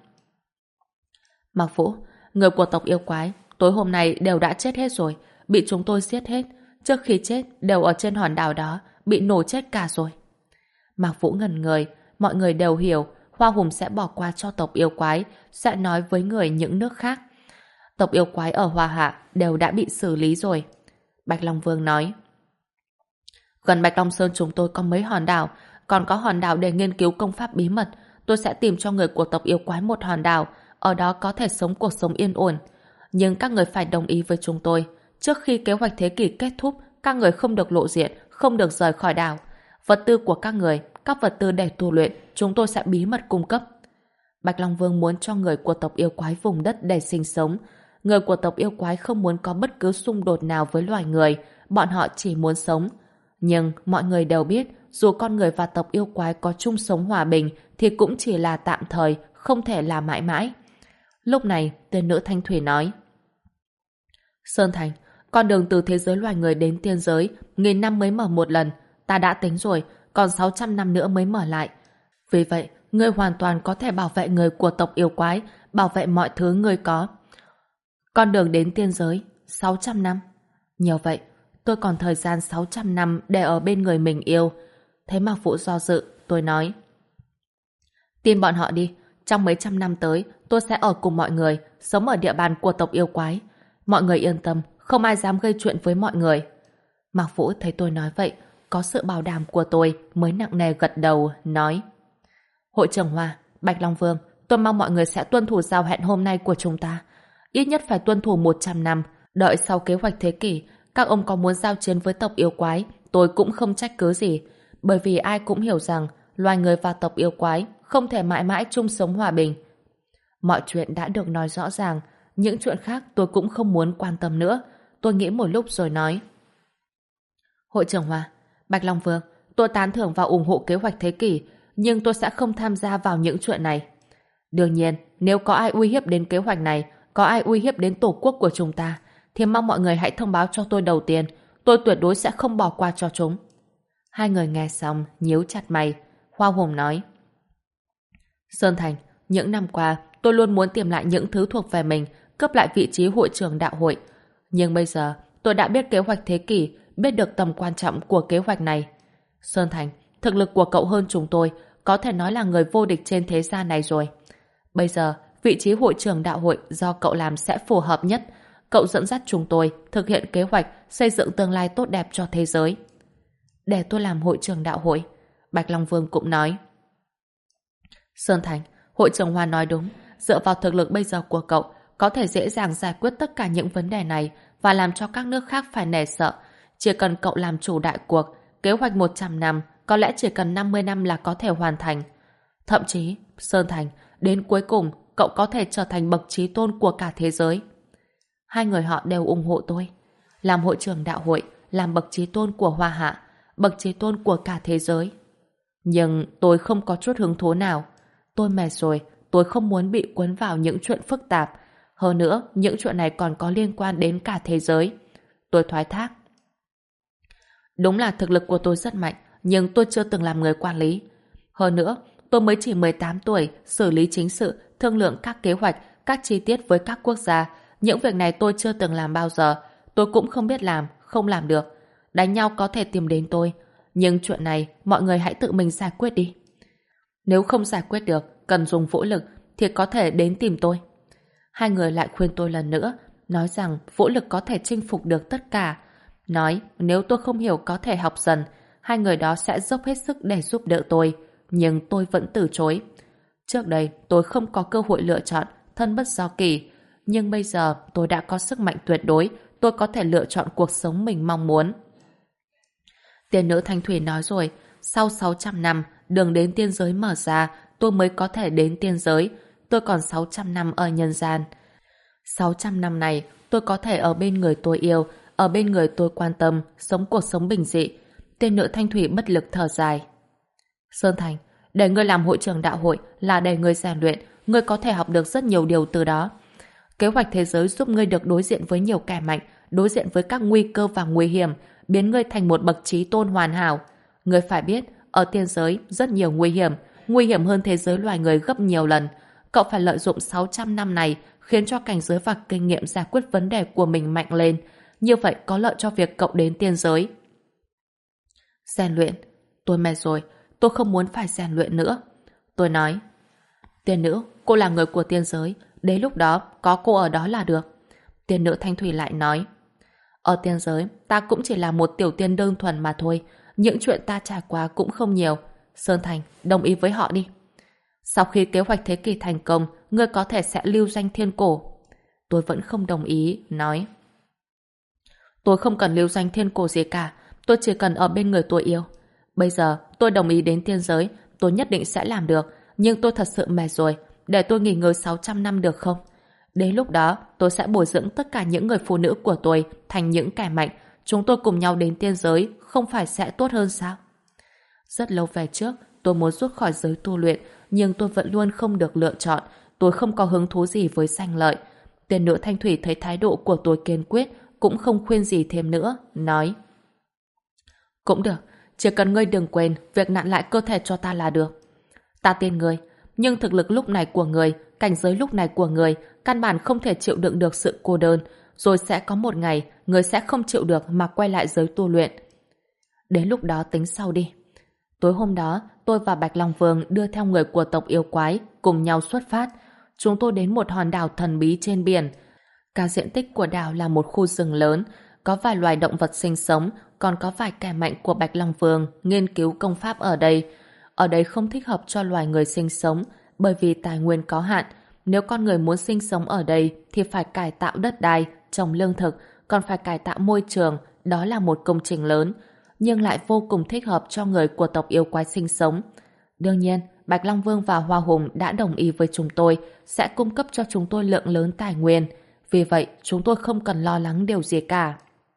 Mạc Vũ, người của tộc yêu quái tối hôm nay đều đã chết hết rồi, bị chúng tôi giết hết. Trước khi chết đều ở trên hòn đảo đó, bị nổ chết cả rồi. Mạc Vũ ngẩn người, mọi người đều hiểu Hoa Hùng sẽ bỏ qua cho tộc yêu quái, sẽ nói với người những nước khác. Tộc yêu quái ở Hoa Hạ đều đã bị xử lý rồi. Bạch Long Vương nói: Gần Bạch Long Sơn chúng tôi có mấy hòn đảo, còn có hòn đảo để nghiên cứu công pháp bí mật. Tôi sẽ tìm cho người của tộc yêu quái một hòn đảo, ở đó có thể sống cuộc sống yên ổn. Nhưng các người phải đồng ý với chúng tôi. Trước khi kế hoạch thế kỷ kết thúc, các người không được lộ diện, không được rời khỏi đảo. Vật tư của các người, các vật tư để tu luyện, chúng tôi sẽ bí mật cung cấp. Bạch Long Vương muốn cho người của tộc yêu quái vùng đất để sinh sống. Người của tộc yêu quái không muốn có bất cứ xung đột nào với loài người, bọn họ chỉ muốn sống. Nhưng mọi người đều biết, dù con người và tộc yêu quái có chung sống hòa bình thì cũng chỉ là tạm thời, không thể là mãi mãi. Lúc này, tên nữ thanh thủy nói: Sơn Thành, con đường từ thế giới loài người đến tiên giới, 1000 năm mới mở một lần. Ta đã tính rồi, còn 600 năm nữa mới mở lại. Vì vậy, ngươi hoàn toàn có thể bảo vệ người của tộc yêu quái, bảo vệ mọi thứ ngươi có. Con đường đến tiên giới, 600 năm. Nhờ vậy, tôi còn thời gian 600 năm để ở bên người mình yêu. Thấy Mạc Vũ do dự, tôi nói: Tin bọn họ đi, trong mấy trăm năm tới, tôi sẽ ở cùng mọi người, sống ở địa bàn của tộc yêu quái. Mọi người yên tâm, không ai dám gây chuyện với mọi người. Mạc Vũ thấy tôi nói vậy, có sự bảo đảm của tôi mới nặng nề gật đầu, nói: Hội trưởng Hoa, Bạch Long Vương, tôi mong mọi người sẽ tuân thủ giao hẹn hôm nay của chúng ta. Ít nhất phải tuân thủ 100 năm, đợi sau kế hoạch thế kỷ, các ông có muốn giao chiến với tộc yêu quái, tôi cũng không trách cứ gì, bởi vì ai cũng hiểu rằng loài người và tộc yêu quái không thể mãi mãi chung sống hòa bình. Mọi chuyện đã được nói rõ ràng, những chuyện khác tôi cũng không muốn quan tâm nữa. Tôi nghĩ một lúc rồi nói: Hội trưởng Hoa, Bạch Long Vương, tôi tán thưởng và ủng hộ kế hoạch thế kỷ, nhưng tôi sẽ không tham gia vào những chuyện này. Đương nhiên, nếu có ai uy hiếp đến kế hoạch này, có ai uy hiếp đến tổ quốc của chúng ta, thì mong mọi người hãy thông báo cho tôi đầu tiên. Tôi tuyệt đối sẽ không bỏ qua cho chúng. Hai người nghe xong, nhíu chặt mày. Hoa Hùng nói: Sơn Thành, những năm qua, tôi luôn muốn tìm lại những thứ thuộc về mình, cướp lại vị trí hội trưởng đạo hội. Nhưng bây giờ, tôi đã biết kế hoạch thế kỷ, biết được tầm quan trọng của kế hoạch này. Sơn Thành, thực lực của cậu hơn chúng tôi, có thể nói là người vô địch trên thế gian này rồi. Bây giờ, vị trí hội trưởng đạo hội do cậu làm sẽ phù hợp nhất. Cậu dẫn dắt chúng tôi thực hiện kế hoạch xây dựng tương lai tốt đẹp cho thế giới. Để tôi làm hội trưởng đạo hội. Bạch Long Vương cũng nói: Sơn Thành, hội trưởng Hoa nói đúng. Dựa vào thực lực bây giờ của cậu, có thể dễ dàng giải quyết tất cả những vấn đề này và làm cho các nước khác phải nể sợ. Chỉ cần cậu làm chủ đại cuộc, kế hoạch 100 năm có lẽ chỉ cần 50 năm là có thể hoàn thành. Thậm chí, Sơn Thành, đến cuối cùng cậu có thể trở thành bậc trí tôn của cả thế giới. Hai người họ đều ủng hộ tôi. Làm hội trưởng đạo hội, làm bậc trí tôn của Hoa Hạ, bậc trí tôn của cả thế giới. Nhưng tôi không có chút hứng thú nào. Tôi mệt rồi, tôi không muốn bị cuốn vào những chuyện phức tạp. Hơn nữa, những chuyện này còn có liên quan đến cả thế giới. Tôi thoái thác. Đúng là thực lực của tôi rất mạnh, nhưng tôi chưa từng làm người quản lý. Hơn nữa, tôi mới chỉ 18 tuổi, xử lý chính sự, thương lượng các kế hoạch, các chi tiết với các quốc gia. Những việc này tôi chưa từng làm bao giờ. Tôi cũng không biết làm, không làm được. Đánh nhau có thể tìm đến tôi, nhưng chuyện này mọi người hãy tự mình giải quyết đi. Nếu không giải quyết được, cần dùng vũ lực, thì có thể đến tìm tôi. Hai người lại khuyên tôi lần nữa, nói rằng vũ lực có thể chinh phục được tất cả. Nói nếu tôi không hiểu có thể học dần, hai người đó sẽ dốc hết sức để giúp đỡ tôi. Nhưng tôi vẫn từ chối. Trước đây tôi không có cơ hội lựa chọn, thân bất do kỳ. Nhưng bây giờ tôi đã có sức mạnh tuyệt đối, tôi có thể lựa chọn cuộc sống mình mong muốn. Tiên nữ Thanh Thủy nói rồi, sau 600 năm, đường đến tiên giới mở ra, tôi mới có thể đến tiên giới. Tôi còn 600 năm ở nhân gian. 600 năm này, tôi có thể ở bên người tôi yêu, ở bên người tôi quan tâm, sống cuộc sống bình dị. Tiên nữ Thanh Thủy bất lực thở dài. Sơn Thành, để ngươi làm hội trưởng đạo hội là để ngươi rèn luyện, ngươi có thể học được rất nhiều điều từ đó. Kế hoạch thế giới giúp ngươi được đối diện với nhiều kẻ mạnh, đối diện với các nguy cơ và nguy hiểm, biến ngươi thành một bậc trí tôn hoàn hảo. Ngươi phải biết, ở tiên giới rất nhiều nguy hiểm hơn thế giới loài người gấp nhiều lần. Cậu phải lợi dụng 600 năm này khiến cho cảnh giới và kinh nghiệm giải quyết vấn đề của mình mạnh lên. Như vậy có lợi cho việc cậu đến tiên giới. Rèn luyện. Tôi mệt rồi. Tôi không muốn phải rèn luyện nữa. Tôi nói. Tiên nữ, cô là người của tiên giới. Đến lúc đó, có cô ở đó là được. Tiên nữ Thanh Thủy lại nói. Ở tiên giới, ta cũng chỉ là một tiểu tiên đơn thuần mà thôi. Những chuyện ta trải qua cũng không nhiều. Sơn Thành, đồng ý với họ đi. Sau khi kế hoạch thế kỷ thành công, ngươi có thể sẽ lưu danh thiên cổ. Tôi vẫn không đồng ý, nói. Tôi không cần lưu danh thiên cổ gì cả. Tôi chỉ cần ở bên người tôi yêu. Bây giờ, tôi đồng ý đến tiên giới. Tôi nhất định sẽ làm được. Nhưng tôi thật sự mệt rồi. Để tôi nghỉ ngơi 600 năm được không? Đến lúc đó, tôi sẽ bồi dưỡng tất cả những người phụ nữ của tôi thành những kẻ mạnh. Chúng tôi cùng nhau đến tiên giới, không phải sẽ tốt hơn sao? Rất lâu về trước, tôi muốn rút khỏi giới tu luyện, nhưng tôi vẫn luôn không được lựa chọn. Tôi không có hứng thú gì với danh lợi. Tiên nữ Thanh Thủy thấy thái độ của tôi kiên quyết, cũng không khuyên gì thêm nữa, nói. Cũng được, chỉ cần ngươi đừng quên việc nặn lại cơ thể cho ta là được. Ta tin ngươi, nhưng thực lực lúc này của ngươi, cảnh giới lúc này của ngươi, căn bản không thể chịu đựng được sự cô đơn, rồi sẽ có một ngày ngươi sẽ không chịu được mà quay lại giới tu luyện. Đến lúc đó tính sau đi. Tối hôm đó, tôi và Bạch Long Vương đưa theo người của tộc yêu quái cùng nhau xuất phát. Chúng tôi đến một hòn đảo thần bí trên biển. Cả diện tích của đảo là một khu rừng lớn, có vài loài động vật sinh sống, còn có vài kẻ mạnh của Bạch Long Vương nghiên cứu công pháp ở đây. Ở đây không thích hợp cho loài người sinh sống, bởi vì tài nguyên có hạn. Nếu con người muốn sinh sống ở đây thì phải cải tạo đất đai, trồng lương thực, còn phải cải tạo môi trường, đó là một công trình lớn, nhưng lại vô cùng thích hợp cho người của tộc yêu quái sinh sống. Đương nhiên, Bạch Long Vương và Hoa Hùng đã đồng ý với chúng tôi sẽ cung cấp cho chúng tôi lượng lớn tài nguyên. Vì vậy, chúng tôi không cần lo lắng điều gì cả.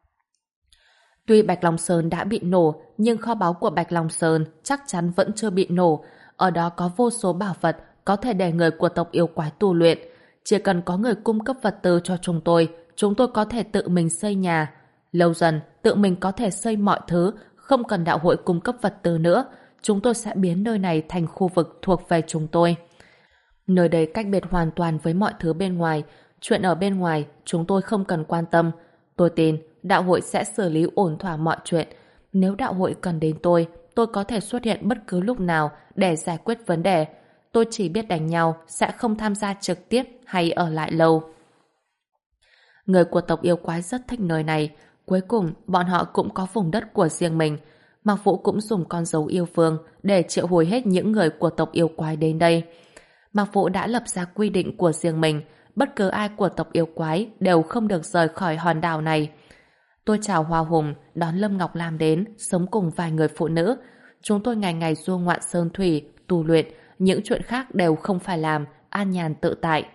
Tuy Bạch Long Sơn đã bị nổ, nhưng kho báu của Bạch Long Sơn chắc chắn vẫn chưa bị nổ. Ở đó có vô số bảo vật có thể để người của tộc yêu quái tu luyện. Chỉ cần có người cung cấp vật tư cho chúng tôi có thể tự mình xây nhà. Lâu dần, tự mình có thể xây mọi thứ, không cần đạo hội cung cấp vật tư nữa. Chúng tôi sẽ biến nơi này thành khu vực thuộc về chúng tôi. Nơi đây cách biệt hoàn toàn với mọi thứ bên ngoài. Chuyện ở bên ngoài, chúng tôi không cần quan tâm. Tôi tin đạo hội sẽ xử lý ổn thỏa mọi chuyện. Nếu đạo hội cần đến tôi có thể xuất hiện bất cứ lúc nào để giải quyết vấn đề. Tôi chỉ biết đánh nhau, sẽ không tham gia trực tiếp hay ở lại lâu. Người của tộc yêu quái rất thích nơi này. Cuối cùng, bọn họ cũng có vùng đất của riêng mình. Mạc Vũ cũng dùng con dấu yêu vương để triệu hồi hết những người của tộc yêu quái đến đây. Mạc Vũ đã lập ra quy định của riêng mình. Bất cứ ai của tộc yêu quái đều không được rời khỏi hòn đảo này. Tôi chào Hoa Hùng, đón Lâm Ngọc Lam đến, sống cùng vài người phụ nữ. Chúng tôi ngày ngày du ngoạn sơn thủy, tu luyện, những chuyện khác đều không phải làm, an nhàn tự tại.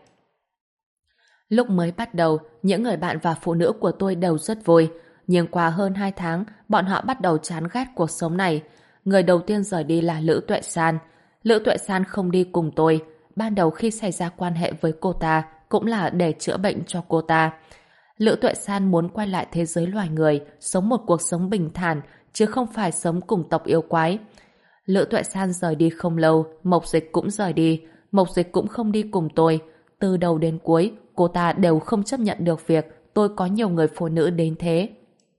Lúc mới bắt đầu, những người bạn và phụ nữ của tôi đều rất vui. Nhưng qua hơn 2 tháng, bọn họ bắt đầu chán ghét cuộc sống này. Người đầu tiên rời đi là Lữ Tuệ San. Lữ Tuệ San không đi cùng tôi. Ban đầu khi xảy ra quan hệ với cô ta, cũng là để chữa bệnh cho cô ta. Lữ Tuệ San muốn quay lại thế giới loài người, sống một cuộc sống bình thản, chứ không phải sống cùng tộc yêu quái. Lữ Tuệ San rời đi không lâu, Mộc Dịch cũng rời đi. Mộc Dịch cũng không đi cùng tôi. Từ đầu đến cuối, cô ta đều không chấp nhận được việc tôi có nhiều người phụ nữ đến thế.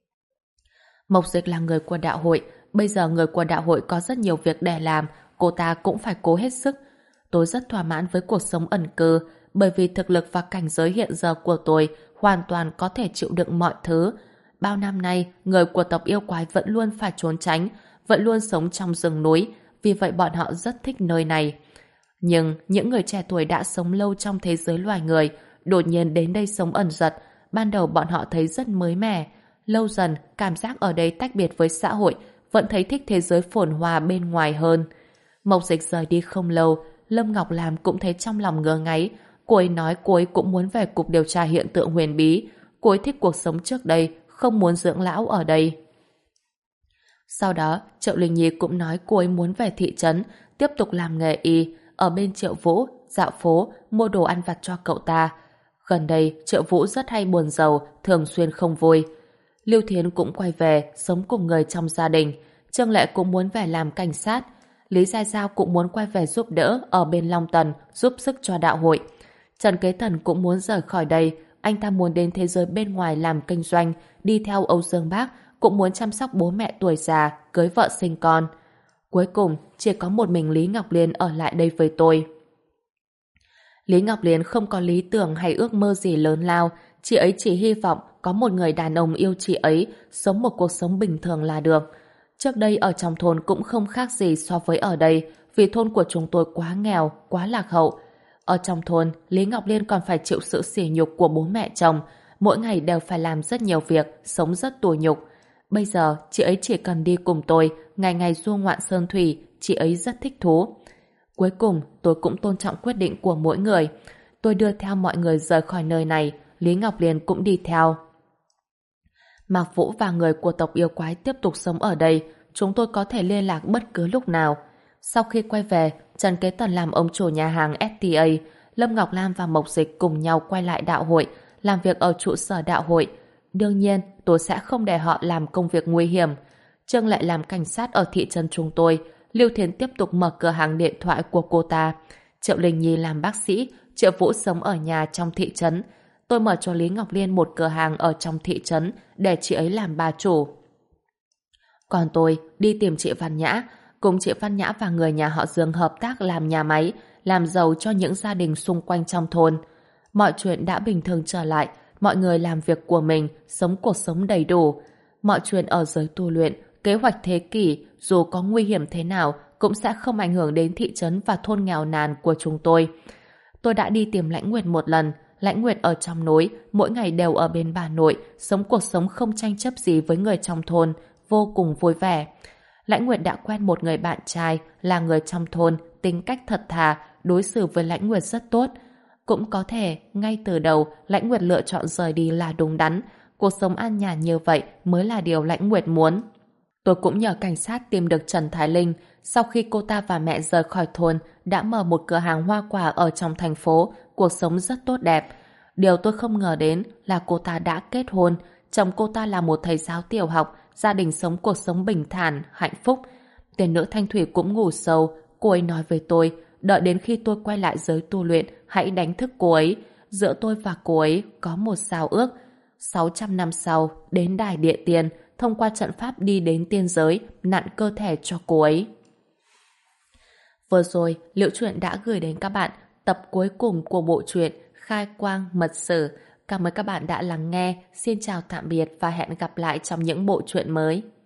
Mộc Dịch là người của đạo hội. Bây giờ người của đạo hội có rất nhiều việc để làm, cô ta cũng phải cố hết sức. Tôi rất thỏa mãn với cuộc sống ẩn cư, bởi vì thực lực và cảnh giới hiện giờ của tôi hoàn toàn có thể chịu đựng mọi thứ. Bao năm nay, người của tộc yêu quái vẫn luôn phải trốn tránh, vẫn luôn sống trong rừng núi, vì vậy bọn họ rất thích nơi này. Nhưng những người trẻ tuổi đã sống lâu trong thế giới loài người, đột nhiên đến đây sống ẩn dật, ban đầu bọn họ thấy rất mới mẻ. Lâu dần, cảm giác ở đây tách biệt với xã hội, vẫn thấy thích thế giới phồn hoa bên ngoài hơn. Mộc Dịch rời đi không lâu, Lâm Ngọc Lam cũng thấy trong lòng ngứa ngáy. Cô ấy nói cô ấy cũng muốn về cục điều tra hiện tượng huyền bí. Cô ấy thích cuộc sống trước đây, không muốn dưỡng lão ở đây. Sau đó, Triệu Linh Nhi cũng nói cô ấy muốn về thị trấn, tiếp tục làm nghề y, ở bên Triệu Vũ, dạo phố, mua đồ ăn vặt cho cậu ta. Gần đây, Triệu Vũ rất hay buồn rầu, thường xuyên không vui. Lưu Thiến cũng quay về, sống cùng người trong gia đình. Trương Lệ cũng muốn về làm cảnh sát. Lý Gia Giao cũng muốn quay về giúp đỡ ở bên Long Tần, giúp sức cho đạo hội. Trần Kế Thần cũng muốn rời khỏi đây, anh ta muốn đến thế giới bên ngoài làm kinh doanh, đi theo Âu Dương Bác, cũng muốn chăm sóc bố mẹ tuổi già, cưới vợ sinh con. Cuối cùng, chỉ có một mình Lý Ngọc Liên ở lại đây với tôi. Lý Ngọc Liên không có lý tưởng hay ước mơ gì lớn lao, chị ấy chỉ hy vọng có một người đàn ông yêu chị ấy, sống một cuộc sống bình thường là được. Trước đây ở trong thôn cũng không khác gì so với ở đây, vì thôn của chúng tôi quá nghèo, quá lạc hậu. Ở trong thôn, Lý Ngọc Liên còn phải chịu sự sỉ nhục của bố mẹ chồng, mỗi ngày đều phải làm rất nhiều việc, sống rất tủi nhục. Bây giờ, chị ấy chỉ cần đi cùng tôi, ngày ngày du ngoạn sơn thủy, chị ấy rất thích thú. Cuối cùng, tôi cũng tôn trọng quyết định của mỗi người. Tôi đưa theo mọi người rời khỏi nơi này, Lý Ngọc Liên cũng đi theo. Mạc Vũ và người của tộc yêu quái tiếp tục sống ở đây, chúng tôi có thể liên lạc bất cứ lúc nào. Sau khi quay về, Trần Kế Tần làm ông chủ nhà hàng STA, Lâm Ngọc Lam và Mộc Dịch cùng nhau quay lại đạo hội, làm việc ở trụ sở đạo hội. Đương nhiên, tôi sẽ không để họ làm công việc nguy hiểm. Trương Lệ làm cảnh sát ở thị trấn chúng tôi, Lưu Thiến tiếp tục mở cửa hàng điện thoại của cô ta. Triệu Linh Nhi làm bác sĩ, Triệu Vũ sống ở nhà trong thị trấn. Tôi mở cho Lý Ngọc Liên một cửa hàng ở trong thị trấn để chị ấy làm bà chủ. Còn tôi đi tìm chị Văn Nhã, cùng chị Văn Nhã và người nhà họ Dương hợp tác làm nhà máy, làm giàu cho những gia đình xung quanh trong thôn. Mọi chuyện đã bình thường trở lại, mọi người làm việc của mình, sống cuộc sống đầy đủ. Mọi chuyện ở giới tu luyện, kế hoạch thế kỷ, dù có nguy hiểm thế nào, cũng sẽ không ảnh hưởng đến thị trấn và thôn nghèo nàn của chúng tôi. Tôi đã đi tìm Lãnh Nguyệt một lần. Lãnh Nguyệt ở trong núi, mỗi ngày đều ở bên bà nội, sống cuộc sống không tranh chấp gì với người trong thôn, vô cùng vui vẻ. Lãnh Nguyệt đã quen một người bạn trai, là người trong thôn, tính cách thật thà, đối xử với Lãnh Nguyệt rất tốt. Cũng có thể, ngay từ đầu, Lãnh Nguyệt lựa chọn rời đi là đúng đắn. Cuộc sống an nhàn như vậy mới là điều Lãnh Nguyệt muốn. Tôi cũng nhờ cảnh sát tìm được Trần Thái Linh. Sau khi cô ta và mẹ rời khỏi thôn, đã mở một cửa hàng hoa quả ở trong thành phố, cuộc sống rất tốt đẹp. Điều tôi không ngờ đến là cô ta đã kết hôn. Chồng cô ta là một thầy giáo tiểu học, gia đình sống cuộc sống bình thản, hạnh phúc. Tiền nữ Thanh Thủy cũng ngủ sâu. Cô ấy nói với tôi, đợi đến khi tôi quay lại giới tu luyện, hãy đánh thức cô ấy. Giữa tôi và cô ấy có một giao ước. 600 năm sau, đến đài địa tiên, thông qua trận pháp đi đến tiên giới, nặn cơ thể cho cô ấy. Vừa rồi, Liễu Chuyện đã gửi đến các bạn tập cuối cùng của bộ truyện Khai Quang Mật Sử. Cảm ơn các bạn đã lắng nghe. Xin chào tạm biệt và hẹn gặp lại trong những bộ truyện mới.